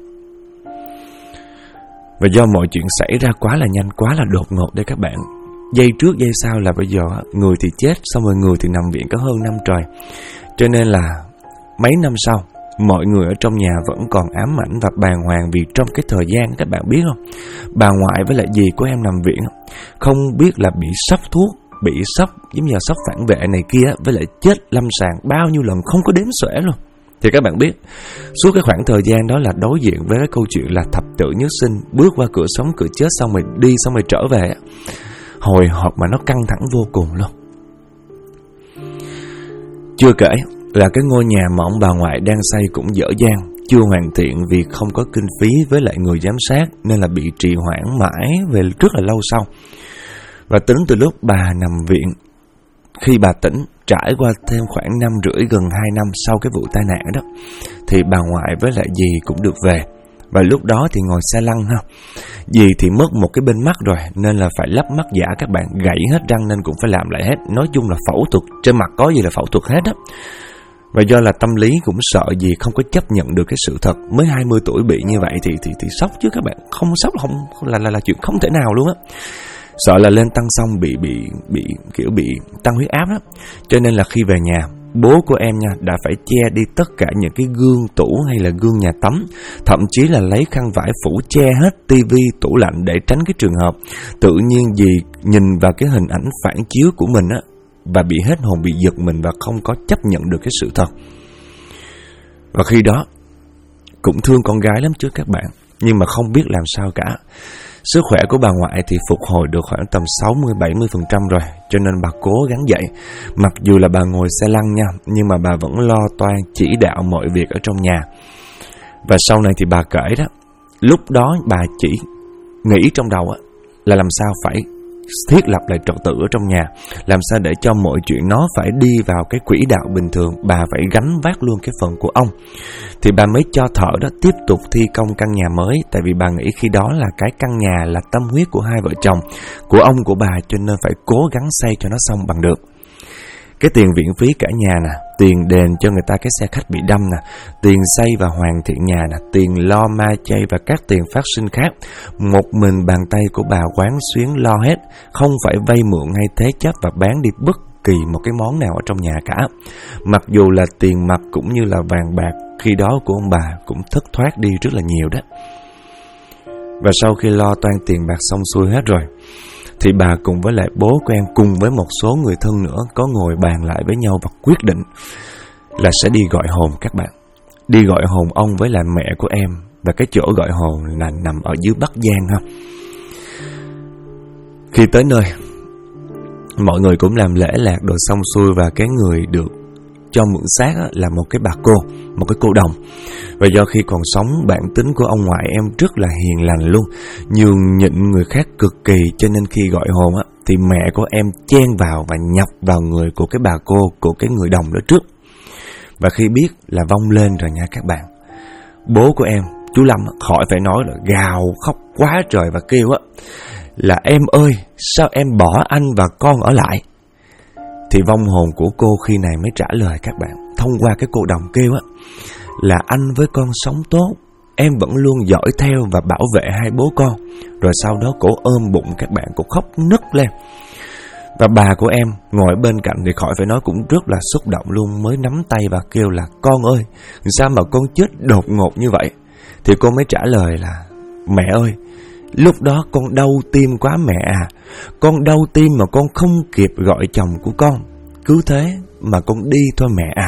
Và do mọi chuyện xảy ra quá là nhanh, quá là đột ngột đấy các bạn. Giây trước giây sau là bây giờ người thì chết, xong rồi người thì nằm viện có hơn năm trời. Cho nên là mấy năm sau, mọi người ở trong nhà vẫn còn ám ảnh và bàng hoàng, vì trong cái thời gian các bạn biết không, bà ngoại với lại dì của em nằm viện, không biết là bị sốc thuốc, bị sốc giống như sốc phản vệ này kia, với lại chết lâm sàng bao nhiêu lần không có đếm xuể luôn. Thì các bạn biết, suốt cái khoảng thời gian đó là đối diện với cái câu chuyện là thập tử nhất sinh, bước qua cửa sống cửa chết, xong rồi đi, xong rồi trở về, hồi hộp mà nó căng thẳng vô cùng luôn. Chưa kể là cái ngôi nhà mà ông bà ngoại đang xây cũng dở dang, chưa hoàn thiện vì không có kinh phí với lại người giám sát, nên là bị trì hoãn mãi về rất là lâu sau. Và tính từ lúc bà nằm viện, khi bà tỉnh, trải qua thêm khoảng 5 rưỡi gần 2 năm sau cái vụ tai nạn đó, thì bà ngoại với lại dì cũng được về. Và lúc đó thì ngồi xe lăn ha. Dì thì mất một cái bên mắt rồi, nên là phải lắp mắt giả các bạn, gãy hết răng nên cũng phải làm lại hết. Nói chung là phẫu thuật, trên mặt có gì là phẫu thuật hết á. Và do là tâm lý cũng sợ dì không có chấp nhận được cái sự thật, mới 20 tuổi bị như vậy thì sốc chứ các bạn. Không sốc là chuyện không thể nào luôn á. Sợ là lên tăng xong bị tăng huyết áp đó. Cho nên là khi về nhà, bố của em nha đã phải che đi tất cả những cái gương tủ hay là gương nhà tắm, thậm chí là lấy khăn vải phủ che hết tivi, tủ lạnh để tránh cái trường hợp tự nhiên dì nhìn vào cái hình ảnh phản chiếu của mình á và bị hết hồn, bị giật mình và không có chấp nhận được cái sự thật. Và khi đó cũng thương con gái lắm chứ các bạn, nhưng mà không biết làm sao cả. Sức khỏe của bà ngoại thì phục hồi được khoảng tầm 60-70% rồi, cho nên bà cố gắng dậy. Mặc dù là bà ngồi xe lăn nha, nhưng mà bà vẫn lo toan chỉ đạo mọi việc ở trong nhà. Và sau này thì bà kể đó, lúc đó bà chỉ nghĩ trong đầu là làm sao phải thiết lập lại trật tự ở trong nhà, làm sao để cho mọi chuyện nó phải đi vào cái quỹ đạo bình thường. Bà phải gánh vác luôn cái phần của ông. Thì bà mới cho thợ đó tiếp tục thi công căn nhà mới, tại vì bà nghĩ khi đó là cái căn nhà là tâm huyết của hai vợ chồng, của ông của bà, cho nên phải cố gắng xây cho nó xong bằng được. Cái tiền viện phí cả nhà nè, tiền đền cho người ta cái xe khách bị đâm nè, tiền xây và hoàn thiện nhà nè, tiền lo ma chay và các tiền phát sinh khác, một mình bàn tay của bà quán xuyến lo hết, không phải vay mượn hay thế chấp và bán đi bất kỳ một cái món nào ở trong nhà cả. Mặc dù là tiền mặt cũng như là vàng bạc khi đó của ông bà cũng thất thoát đi rất là nhiều đó. Và sau khi lo toan tiền bạc xong xuôi hết rồi, thì bà cùng với lại bố của em cùng với một số người thân nữa có ngồi bàn lại với nhau và quyết định là sẽ đi gọi hồn các bạn. Đi gọi hồn ông với lại mẹ của em. Và cái chỗ gọi hồn là nằm ở dưới Bắc Giang ha. Khi tới nơi, mọi người cũng làm lễ lạc đồ xong xuôi, và cái người được cho mượn xác là một cái bà cô, một cái cô đồng. Và do khi còn sống, bản tính của ông ngoại em rất là hiền lành luôn, nhường nhịn người khác cực kỳ, cho nên khi gọi hồn thì mẹ của em chen vào và nhập vào người của cái bà cô, của cái người đồng đó trước. Và khi biết là vong lên rồi nha các bạn, bố của em, chú Lâm, khỏi phải nói, là gào khóc quá trời và kêu là em ơi, sao em bỏ anh và con ở lại? Thì vong hồn của cô khi này mới trả lời các bạn, thông qua cái cô đồng kêu là anh với con sống tốt, em vẫn luôn dõi theo và bảo vệ hai bố con. Rồi sau đó cổ ôm bụng các bạn, cổ khóc nức lên. Và bà của em ngồi bên cạnh thì khỏi phải nói cũng rất là xúc động luôn, mới nắm tay và kêu là con ơi, sao mà con chết đột ngột như vậy? Thì cô mới trả lời là mẹ ơi, lúc đó con đau tim quá mẹ à. Con đau tim mà con không kịp gọi chồng của con, cứ thế mà con đi thôi mẹ à.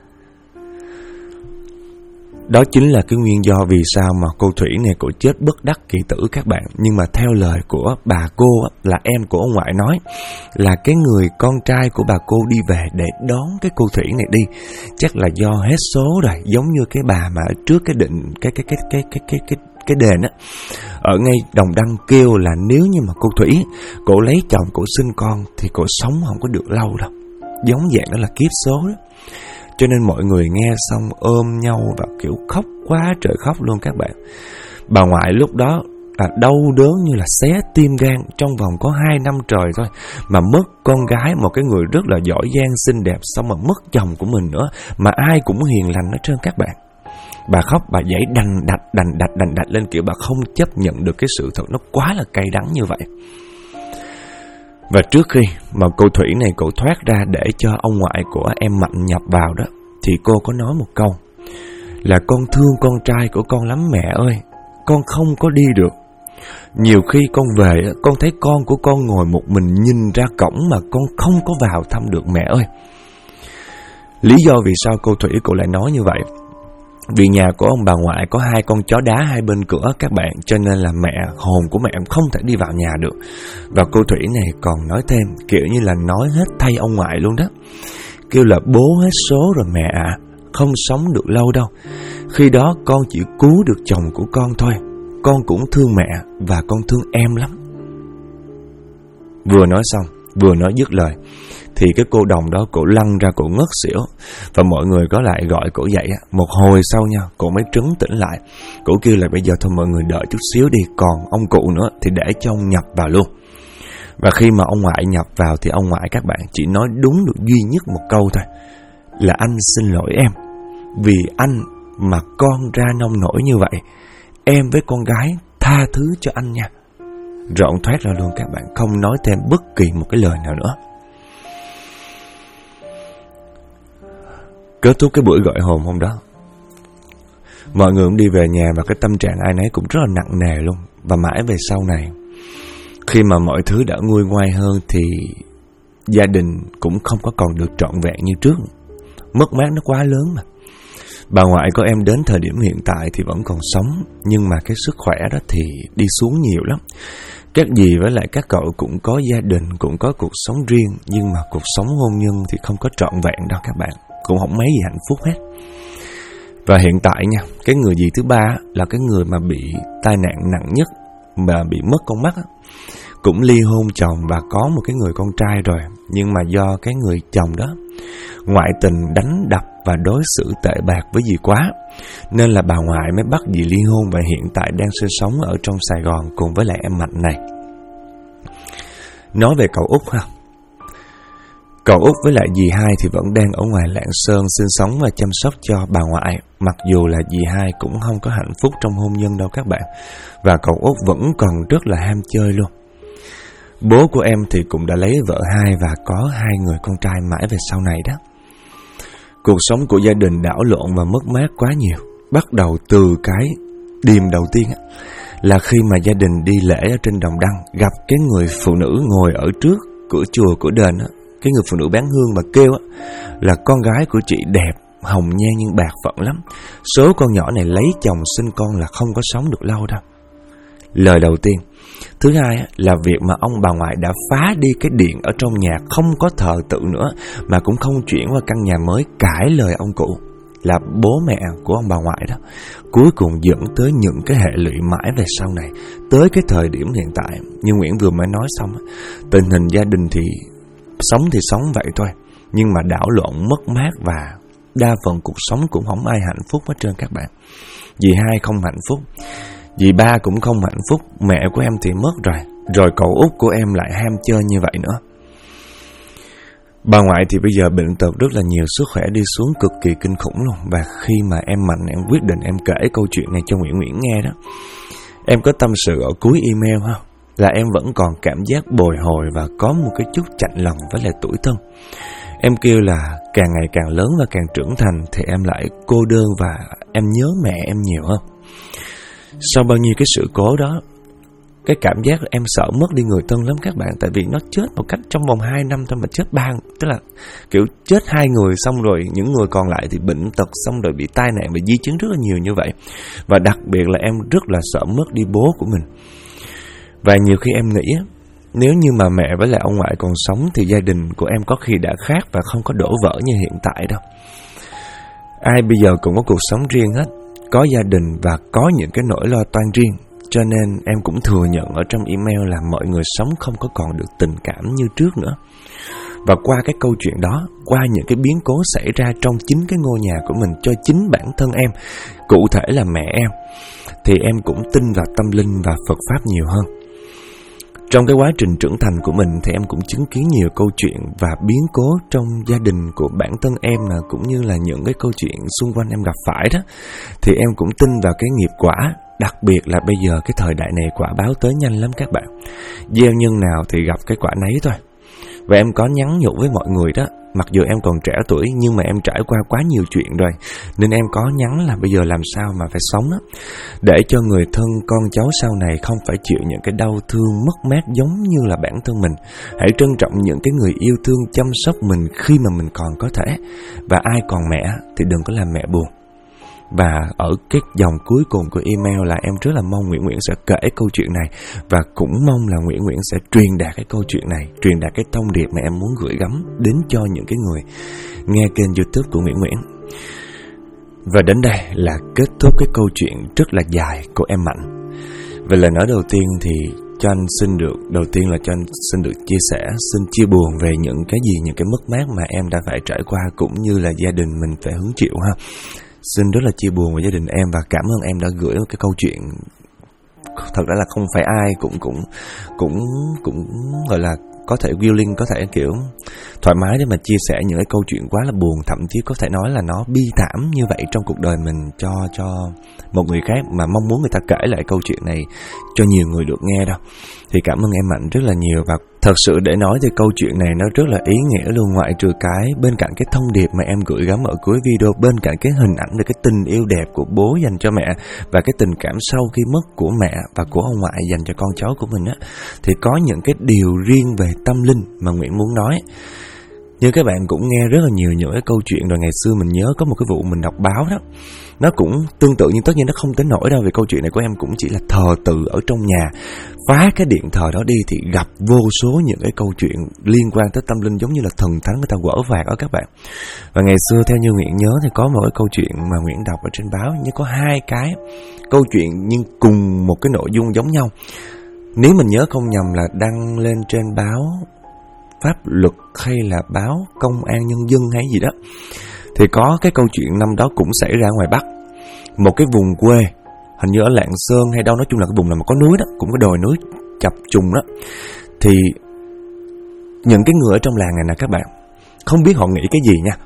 Đó chính là cái nguyên do vì sao mà cô Thủy này cổ chết bất đắc kỳ tử các bạn. Nhưng mà theo lời của bà cô là em của ông ngoại nói, là cái người con trai của bà cô đi về để đón cái cô Thủy này đi, chắc là do hết số rồi. Giống như cái bà mà trước cái định cái đền ở ngay Đồng Đăng kêu là nếu như mà cô Thủy cổ lấy chồng, cổ sinh con thì cổ sống không có được lâu đâu, giống dạng đó là kiếp số đó. Cho nên mọi người nghe xong ôm nhau và kiểu khóc quá trời khóc luôn các bạn. Bà ngoại lúc đó là đau đớn như là xé tim gan, trong vòng có 2 năm trời thôi mà mất con gái, một cái người rất là giỏi giang xinh đẹp, xong mà mất chồng của mình nữa, mà ai cũng hiền lành hết trơn các bạn. Bà khóc, bà dãy đành đạch lên, kiểu bà không chấp nhận được cái sự thật nó quá là cay đắng như vậy. Và trước khi mà cô Thủy này cổ thoát ra để cho ông ngoại của em Mạnh nhập vào đó, thì cô có nói một câu là con thương con trai của con lắm mẹ ơi, con không có đi được. Nhiều khi con về, con thấy con của con ngồi một mình nhìn ra cổng mà con không có vào thăm được mẹ ơi. Lý do vì sao cô Thủy cô lại nói như vậy? Vì nhà của ông bà ngoại có 2 con chó đá hai bên cửa các bạn, cho nên là hồn của mẹ không thể đi vào nhà được. Và cô Thủy này còn nói thêm, kiểu như là nói hết thay ông ngoại luôn đó, kêu là bố hết số rồi mẹ ạ, không sống được lâu đâu. Khi đó con chỉ cứu được chồng của con thôi, con cũng thương mẹ và con thương em lắm. Vừa nói xong, vừa nói dứt lời thì cái cô đồng đó cổ lăn ra, cổ ngất xỉu. Và mọi người có lại gọi cổ dậy. Một hồi sau nha, cổ mới trấn tĩnh lại. Cổ kêu là bây giờ thôi mọi người đợi chút xíu đi, còn ông cụ nữa thì để cho ông nhập vào luôn. Và khi mà ông ngoại nhập vào thì ông ngoại các bạn chỉ nói đúng được duy nhất một câu thôi, là anh xin lỗi em, vì anh mà con ra nông nổi như vậy, em với con gái tha thứ cho anh nha. Rồi ông thoát ra luôn các bạn, không nói thêm bất kỳ một cái lời nào nữa. Kết thúc cái buổi gọi hồn hôm đó, mọi người cũng đi về nhà và cái tâm trạng ai nấy cũng rất là nặng nề luôn. Và mãi về sau này, khi mà mọi thứ đã nguôi ngoai hơn thì gia đình cũng không có còn được trọn vẹn như trước. Mất mát nó quá lớn mà. Bà ngoại của em đến thời điểm hiện tại thì vẫn còn sống, nhưng mà cái sức khỏe đó thì đi xuống nhiều lắm. Các dì với lại các cậu cũng có gia đình, cũng có cuộc sống riêng, nhưng mà cuộc sống hôn nhân thì không có trọn vẹn đâu các bạn, cũng không mấy gì hạnh phúc hết. Và hiện tại nha, cái người dì thứ ba là cái người mà bị tai nạn nặng nhất, mà bị mất con mắt, cũng ly hôn chồng và có một cái người con trai rồi. Nhưng mà do cái người chồng đó ngoại tình, đánh đập và đối xử tệ bạc với dì quá, nên là bà ngoại mới bắt dì ly hôn và hiện tại đang sinh sống ở trong Sài Gòn cùng với lại em Mạnh này. Nói về cậu Út ha, cậu Út với lại dì hai thì vẫn đang ở ngoài Lạng Sơn sinh sống và chăm sóc cho bà ngoại, mặc dù là dì hai cũng không có hạnh phúc trong hôn nhân đâu các bạn. Và cậu Út vẫn còn rất là ham chơi luôn. Bố của em thì cũng đã lấy vợ hai và có 2 người con trai mãi về sau này đó. Cuộc sống của gia đình đảo lộn và mất mát quá nhiều. Bắt đầu từ cái điểm đầu tiên là khi mà gia đình đi lễ ở trên Đồng Đăng, gặp cái người phụ nữ ngồi ở trước cửa chùa, cửa đền á. Cái người phụ nữ bán hương mà kêu á là con gái của chị đẹp, hồng nhan nhưng bạc phận lắm. Số con nhỏ này lấy chồng sinh con là không có sống được lâu đâu. Lời đầu tiên. Thứ hai là việc mà ông bà ngoại đã phá đi cái điện ở trong nhà, không có thờ tự nữa, mà cũng không chuyển qua căn nhà mới, cãi lời ông cụ là bố mẹ của ông bà ngoại đó. Cuối cùng dẫn tới những cái hệ lụy mãi về sau này, tới cái thời điểm hiện tại. Như Nguyễn vừa mới nói xong, tình hình gia đình thì sống vậy thôi, nhưng mà đảo lộn, mất mát và đa phần cuộc sống cũng không ai hạnh phúc hết trơn các bạn. Dì hai không hạnh phúc, dì ba cũng không hạnh phúc, mẹ của em thì mất rồi cậu Út của em lại ham chơi như vậy nữa. Bà ngoại thì bây giờ bệnh tật rất là nhiều, sức khỏe đi xuống cực kỳ kinh khủng luôn. Và khi mà em Mạnh em quyết định em kể câu chuyện này cho Nguyễn nghe đó, em có tâm sự ở cuối email ha, là em vẫn còn cảm giác bồi hồi và có một cái chút chạnh lòng với lại tủi thân. Em kêu là càng ngày càng lớn và càng trưởng thành thì em lại cô đơn và em nhớ mẹ em nhiều hơn. Sau bao nhiêu cái sự cố đó, cái cảm giác em sợ mất đi người thân lắm các bạn. Tại vì nó chết một cách trong vòng 2 năm thôi mà chết 3, tức là kiểu chết 2 người xong rồi những người còn lại thì bệnh tật, xong rồi bị tai nạn, bị di chứng rất là nhiều như vậy. Và đặc biệt là em rất là sợ mất đi bố của mình. Và nhiều khi em nghĩ nếu như mà mẹ với lại ông ngoại còn sống thì gia đình của em có khi đã khác và không có đổ vỡ như hiện tại đâu. Ai bây giờ cũng có cuộc sống riêng hết, có gia đình và có những cái nỗi lo toan riêng. Cho nên em cũng thừa nhận ở trong email là mọi người sống không có còn được tình cảm như trước nữa. Và qua cái câu chuyện đó, qua những cái biến cố xảy ra trong chính cái ngôi nhà của mình cho chính bản thân em, cụ thể là mẹ em, thì em cũng tin vào tâm linh và Phật Pháp nhiều hơn. Trong cái quá trình trưởng thành của mình thì em cũng chứng kiến nhiều câu chuyện và biến cố trong gia đình của bản thân em, cũng như là những cái câu chuyện xung quanh em gặp phải đó. Thì em cũng tin vào cái nghiệp quả. Đặc biệt là bây giờ cái thời đại này quả báo tới nhanh lắm các bạn. Gieo nhân nào thì gặp cái quả nấy thôi. Và em có nhắn nhủ với mọi người đó, mặc dù em còn trẻ tuổi nhưng mà em trải qua quá nhiều chuyện rồi, nên em có nhắn là bây giờ làm sao mà phải sống đó, để cho người thân con cháu sau này không phải chịu những cái đau thương mất mát giống như là bản thân mình. Hãy trân trọng những cái người yêu thương chăm sóc mình khi mà mình còn có thể. Và ai còn mẹ thì đừng có làm mẹ buồn. Và ở cái dòng cuối cùng của email là em rất là mong Nguyễn sẽ kể câu chuyện này, và cũng mong là Nguyễn sẽ truyền đạt cái câu chuyện này, truyền đạt cái thông điệp mà em muốn gửi gắm đến cho những cái người nghe kênh YouTube của Nguyễn. Và đến đây là kết thúc cái câu chuyện rất là dài của em Mạnh. Về lời nói đầu tiên thì cho anh xin được chia sẻ, xin chia buồn về những cái gì, những cái mất mát mà em đã phải trải qua, cũng như là gia đình mình phải hứng chịu ha. Xin rất là chia buồn với gia đình em và cảm ơn em đã gửi cái câu chuyện. Thật ra là không phải ai cũng gọi là có thể willing, có thể kiểu thoải mái để mà chia sẻ những cái câu chuyện quá là buồn, thậm chí có thể nói là nó bi thảm như vậy trong cuộc đời mình cho một người khác, mà mong muốn người ta kể lại câu chuyện này cho nhiều người được nghe đâu. Thì cảm ơn em Mạnh rất là nhiều. Và thật sự để nói thì câu chuyện này nó rất là ý nghĩa luôn, ngoại trừ cái bên cạnh cái thông điệp mà em gửi gắm ở cuối video, bên cạnh cái hình ảnh về cái tình yêu đẹp của bố dành cho mẹ và cái tình cảm sau khi mất của mẹ và của ông ngoại dành cho con cháu của mình á, thì có những cái điều riêng về tâm linh mà Nguyễn muốn nói. Như các bạn cũng nghe rất là nhiều những cái câu chuyện rồi. Ngày xưa mình nhớ có một cái vụ mình đọc báo đó, nó cũng tương tự nhưng tất nhiên nó không tới nỗi đâu. Vì câu chuyện này của em cũng chỉ là thờ tự ở trong nhà. Phá cái điện thờ đó đi thì gặp vô số những cái câu chuyện liên quan tới tâm linh, giống như là thần thánh người ta quở vạc đó các bạn. Và ngày xưa theo như Nguyễn nhớ thì có một cái câu chuyện mà Nguyễn đọc ở trên báo, như có 2 cái câu chuyện nhưng cùng một cái nội dung giống nhau. Nếu mình nhớ không nhầm là đăng lên trên báo Pháp Luật hay là báo Công an Nhân dân hay gì đó. Thì có cái câu chuyện năm đó cũng xảy ra ngoài Bắc, một cái vùng quê, hình như ở Lạng Sơn hay đâu, nói chung là cái vùng nào mà có núi đó, cũng có đồi núi chập trùng đó. Thì những cái người ở trong làng này nè các bạn, không biết họ nghĩ cái gì nha.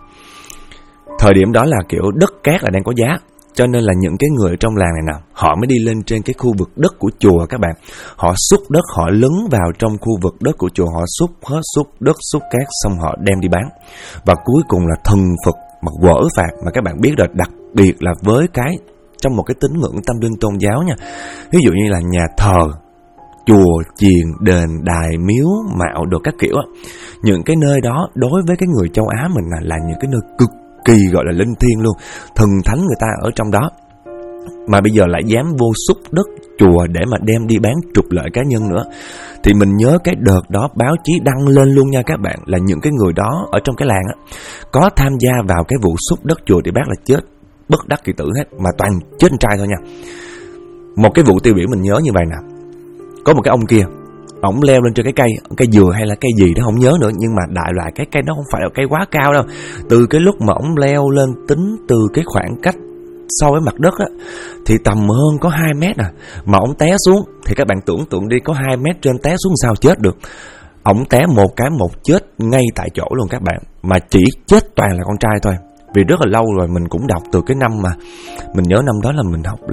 Thời điểm đó là kiểu đất cát là đang có giá, cho nên là những cái người trong làng này nào, họ mới đi lên trên cái khu vực đất của chùa các bạn. Họ xúc đất, họ lấn vào trong khu vực đất của chùa, họ xúc hết, xúc đất, xúc cát, xong họ đem đi bán. Và cuối cùng là thần Phật mà quở phạt. Mà các bạn biết rồi, đặc biệt là với cái trong một cái tín ngưỡng tâm linh tôn giáo nha. Ví dụ như là nhà thờ, chùa, chiền, đền, đài, miếu, mạo đồ các kiểu á. Những cái nơi đó đối với cái người châu Á mình là những cái nơi cực kỳ gọi là linh thiêng luôn. Thần thánh người ta ở trong đó, mà bây giờ lại dám vô xúc đất chùa để mà đem đi bán trục lợi cá nhân nữa. Thì mình nhớ cái đợt đó báo chí đăng lên luôn nha các bạn, là những cái người đó ở trong cái làng á có tham gia vào cái vụ xúc đất chùa thì bác là chết bất đắc kỳ tử hết, mà toàn chết con trai thôi nha. Một cái vụ tiêu biểu mình nhớ như vậy nè, có một cái ông kia, ổng leo lên trên cái cây dừa hay là cây gì đó không nhớ nữa, nhưng mà đại loại cái cây đó không phải là cây quá cao đâu. Từ cái lúc mà ổng leo lên, tính từ cái khoảng cách so với mặt đất á thì tầm hơn có 2 mét à, mà ổng té xuống thì các bạn tưởng tượng đi, có 2 mét trên té xuống sao chết được. Ổng té một cái một chết ngay tại chỗ luôn các bạn, mà chỉ chết toàn là con trai thôi. Vì rất là lâu rồi mình cũng đọc từ cái năm mà mình nhớ năm đó là mình học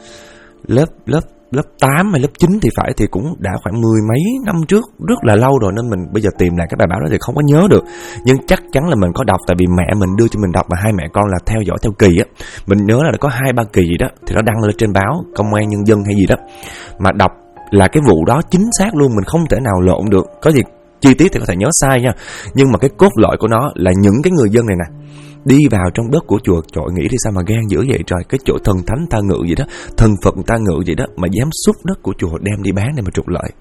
lớp 8 hay lớp 9 thì phải, thì cũng đã khoảng 10 mấy năm trước, rất là lâu rồi, nên mình bây giờ tìm lại cái bài báo đó thì không có nhớ được. Nhưng chắc chắn là mình có đọc, tại vì mẹ mình đưa cho mình đọc, mà hai mẹ con là theo dõi theo kỳ á. Mình nhớ là có 2-3 kỳ gì đó thì nó đăng lên trên báo Công an Nhân dân hay gì đó, mà đọc là cái vụ đó chính xác luôn, mình không thể nào lộn được. Có gì chi tiết thì có thể nhớ sai nha, nhưng mà cái cốt lõi của nó là những cái người dân này nè đi vào trong đất của chùa. Trời, nghĩ đi sao mà gan dữ vậy trời, cái chỗ thần thánh ta ngự vậy đó, thần Phật ta ngự vậy đó, mà dám xúc đất của chùa đem đi bán để mà trục lợi.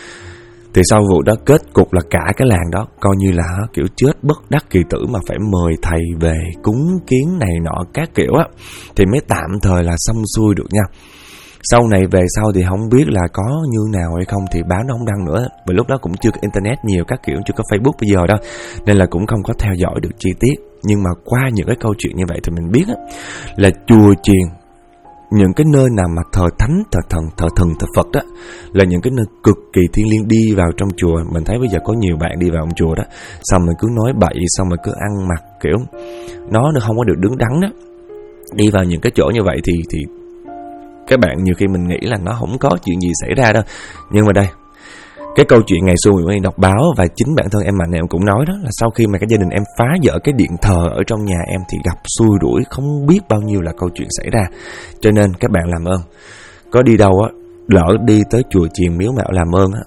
Thì sau vụ đó kết cục là cả cái làng đó coi như là kiểu chết bất đắc kỳ tử, mà phải mời thầy về cúng kiến này nọ các kiểu á, thì mới tạm thời là xong xuôi được nha. Sau này về sau thì không biết là có như nào hay không, thì báo nó không đăng nữa. Và lúc đó cũng chưa có internet nhiều các kiểu, chưa có Facebook bây giờ đâu, nên là cũng không có theo dõi được chi tiết. Nhưng mà qua những cái câu chuyện như vậy thì mình biết á, là chùa chiền, những cái nơi nào mà thờ thánh, thờ thần, thờ Phật đó, là những cái nơi cực kỳ thiêng liêng. Đi vào trong chùa, mình thấy bây giờ có nhiều bạn đi vào trong chùa đó, xong rồi cứ nói bậy, xong rồi cứ ăn mặc kiểu nó không có được đứng đắn đó. Đi vào những cái chỗ như vậy thì các bạn nhiều khi mình nghĩ là nó không có chuyện gì xảy ra đâu. Nhưng mà đây, cái câu chuyện ngày xưa mình đọc báo, và chính bản thân em Mạnh em cũng nói đó, là sau khi mà cái gia đình em phá vỡ cái điện thờ ở trong nhà em thì gặp xui rủi không biết bao nhiêu là câu chuyện xảy ra. Cho nên các bạn làm ơn, có đi đâu á, lỡ đi tới chùa chiền miếu mạo, làm ơn á,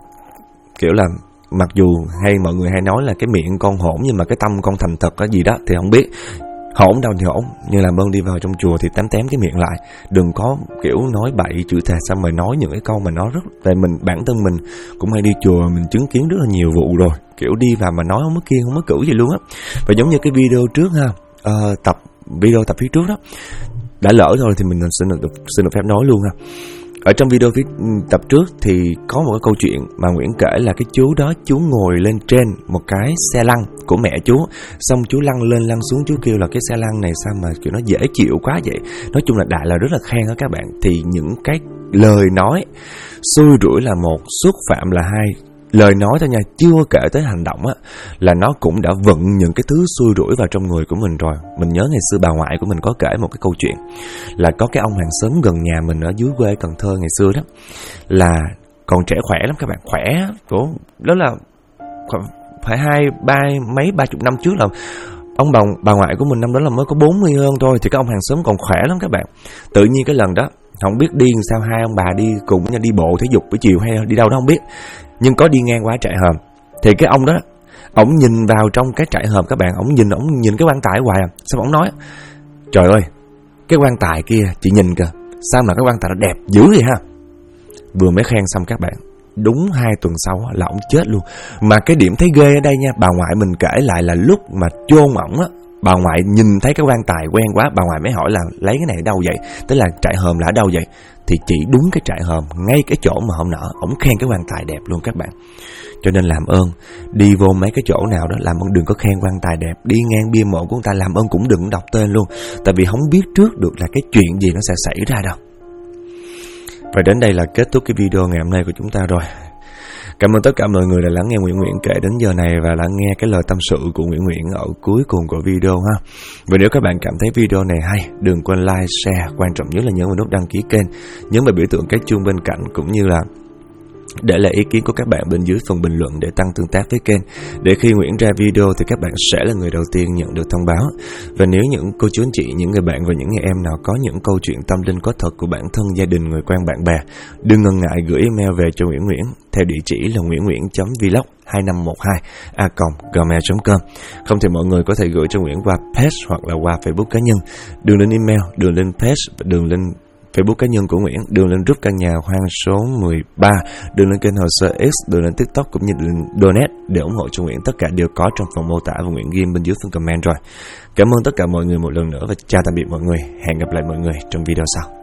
kiểu là mặc dù hay mọi người hay nói là cái miệng con hổn nhưng mà cái tâm con thành thật cái gì đó thì không biết. Hổn đâu thì hổn, nhưng làm ơn đi vào trong chùa thì tém cái miệng lại, đừng có kiểu nói bậy chửi thề, xong rồi nói những cái câu mà nó rất, tại bản thân mình cũng hay đi chùa, mình chứng kiến rất là nhiều vụ rồi, kiểu đi vào mà nói không có kiêng không có cửu gì luôn á. Và giống như cái video trước ha, tập phía trước đó đã lỡ rồi thì mình xin được phép nói luôn ha. Ở trong video tập trước thì có một cái câu chuyện mà Nguyễn kể là cái chú đó, chú ngồi lên trên một cái xe lăn của mẹ chú, xong chú lăn lên lăn xuống, chú kêu là cái xe lăn này sao mà kiểu nó dễ chịu quá vậy. Nói chung là đại là rất là khen đó các bạn. Thì những cái lời nói xui rủi là một, xúc phạm là hai. Lời nói thôi nha, chưa kể tới hành động á, là nó cũng đã vận những cái thứ xui rủi vào trong người của mình rồi. Mình nhớ ngày xưa bà ngoại của mình có kể một cái câu chuyện, là có cái ông hàng xóm gần nhà mình ở dưới quê Cần Thơ ngày xưa đó, là còn trẻ khỏe lắm các bạn, khỏe đó là phải 30 năm trước, là ông bà ngoại của mình năm đó là mới có 40 hơn thôi, thì cái ông hàng xóm còn khỏe lắm các bạn. Tự nhiên cái lần đó không biết đi sao, hai ông bà đi cùng nhau đi bộ thể dục buổi chiều hay đi đâu đó không biết, nhưng có đi ngang qua trại hòm, thì cái ông đó Ổng nhìn vào trong cái trại hòm các bạn, ổng nhìn cái quan tài hoài à. Xong ổng nói: "Trời ơi, cái quan tài kia chị nhìn kìa, sao mà cái quan tài nó đẹp dữ vậy ha." Vừa mới khen xong các bạn, đúng 2 tuần sau là ổng chết luôn. Mà cái điểm thấy ghê ở đây nha, bà ngoại mình kể lại là lúc mà chôn ổng á, bà ngoại nhìn thấy cái quan tài quen quá, bà ngoại mới hỏi là lấy cái này ở đâu vậy, tức là trại hòm là ở đâu vậy. Thì chỉ đúng cái trại hòm, ngay cái chỗ mà hôm nọ ổng khen cái quan tài đẹp luôn các bạn. Cho nên làm ơn, đi vô mấy cái chỗ nào đó làm ơn đừng có khen quan tài đẹp. Đi ngang bia mộ của người ta làm ơn cũng đừng đọc tên luôn, tại vì không biết trước được là cái chuyện gì nó sẽ xảy ra đâu. Và đến đây là kết thúc cái video ngày hôm nay của chúng ta rồi. Cảm ơn tất cả mọi người đã lắng nghe Nguyễn kể đến giờ này và lắng nghe cái lời tâm sự của Nguyễn ở cuối cùng của video ha. Và nếu các bạn cảm thấy video này hay, đừng quên like, share, quan trọng nhất là nhấn vào nút đăng ký kênh, nhấn vào biểu tượng cái chuông bên cạnh, cũng như là để lại ý kiến của các bạn bên dưới phần bình luận để tăng tương tác với kênh. Để khi Nguyễn ra video thì các bạn sẽ là người đầu tiên nhận được thông báo. Và nếu những cô chú anh chị, những người bạn và những người em nào có những câu chuyện tâm linh có thật của bản thân, gia đình, người quen, bạn bè, đừng ngần ngại gửi email về cho Nguyễn theo địa chỉ là nguyễn.vlog2512@gmail.com. Không thì mọi người có thể gửi cho Nguyễn qua page hoặc là qua Facebook cá nhân. Đường link email, đường link page và đường link Facebook cá nhân của Nguyễn, đường lên group căn nhà hoang số 13, đường lên kênh Hồ Sơ X, đường lên TikTok cũng như đường donate để ủng hộ cho Nguyễn. Tất cả đều có trong phần mô tả và Nguyễn ghi bên dưới phần comment rồi. Cảm ơn tất cả mọi người một lần nữa và chào tạm biệt mọi người. Hẹn gặp lại mọi người trong video sau.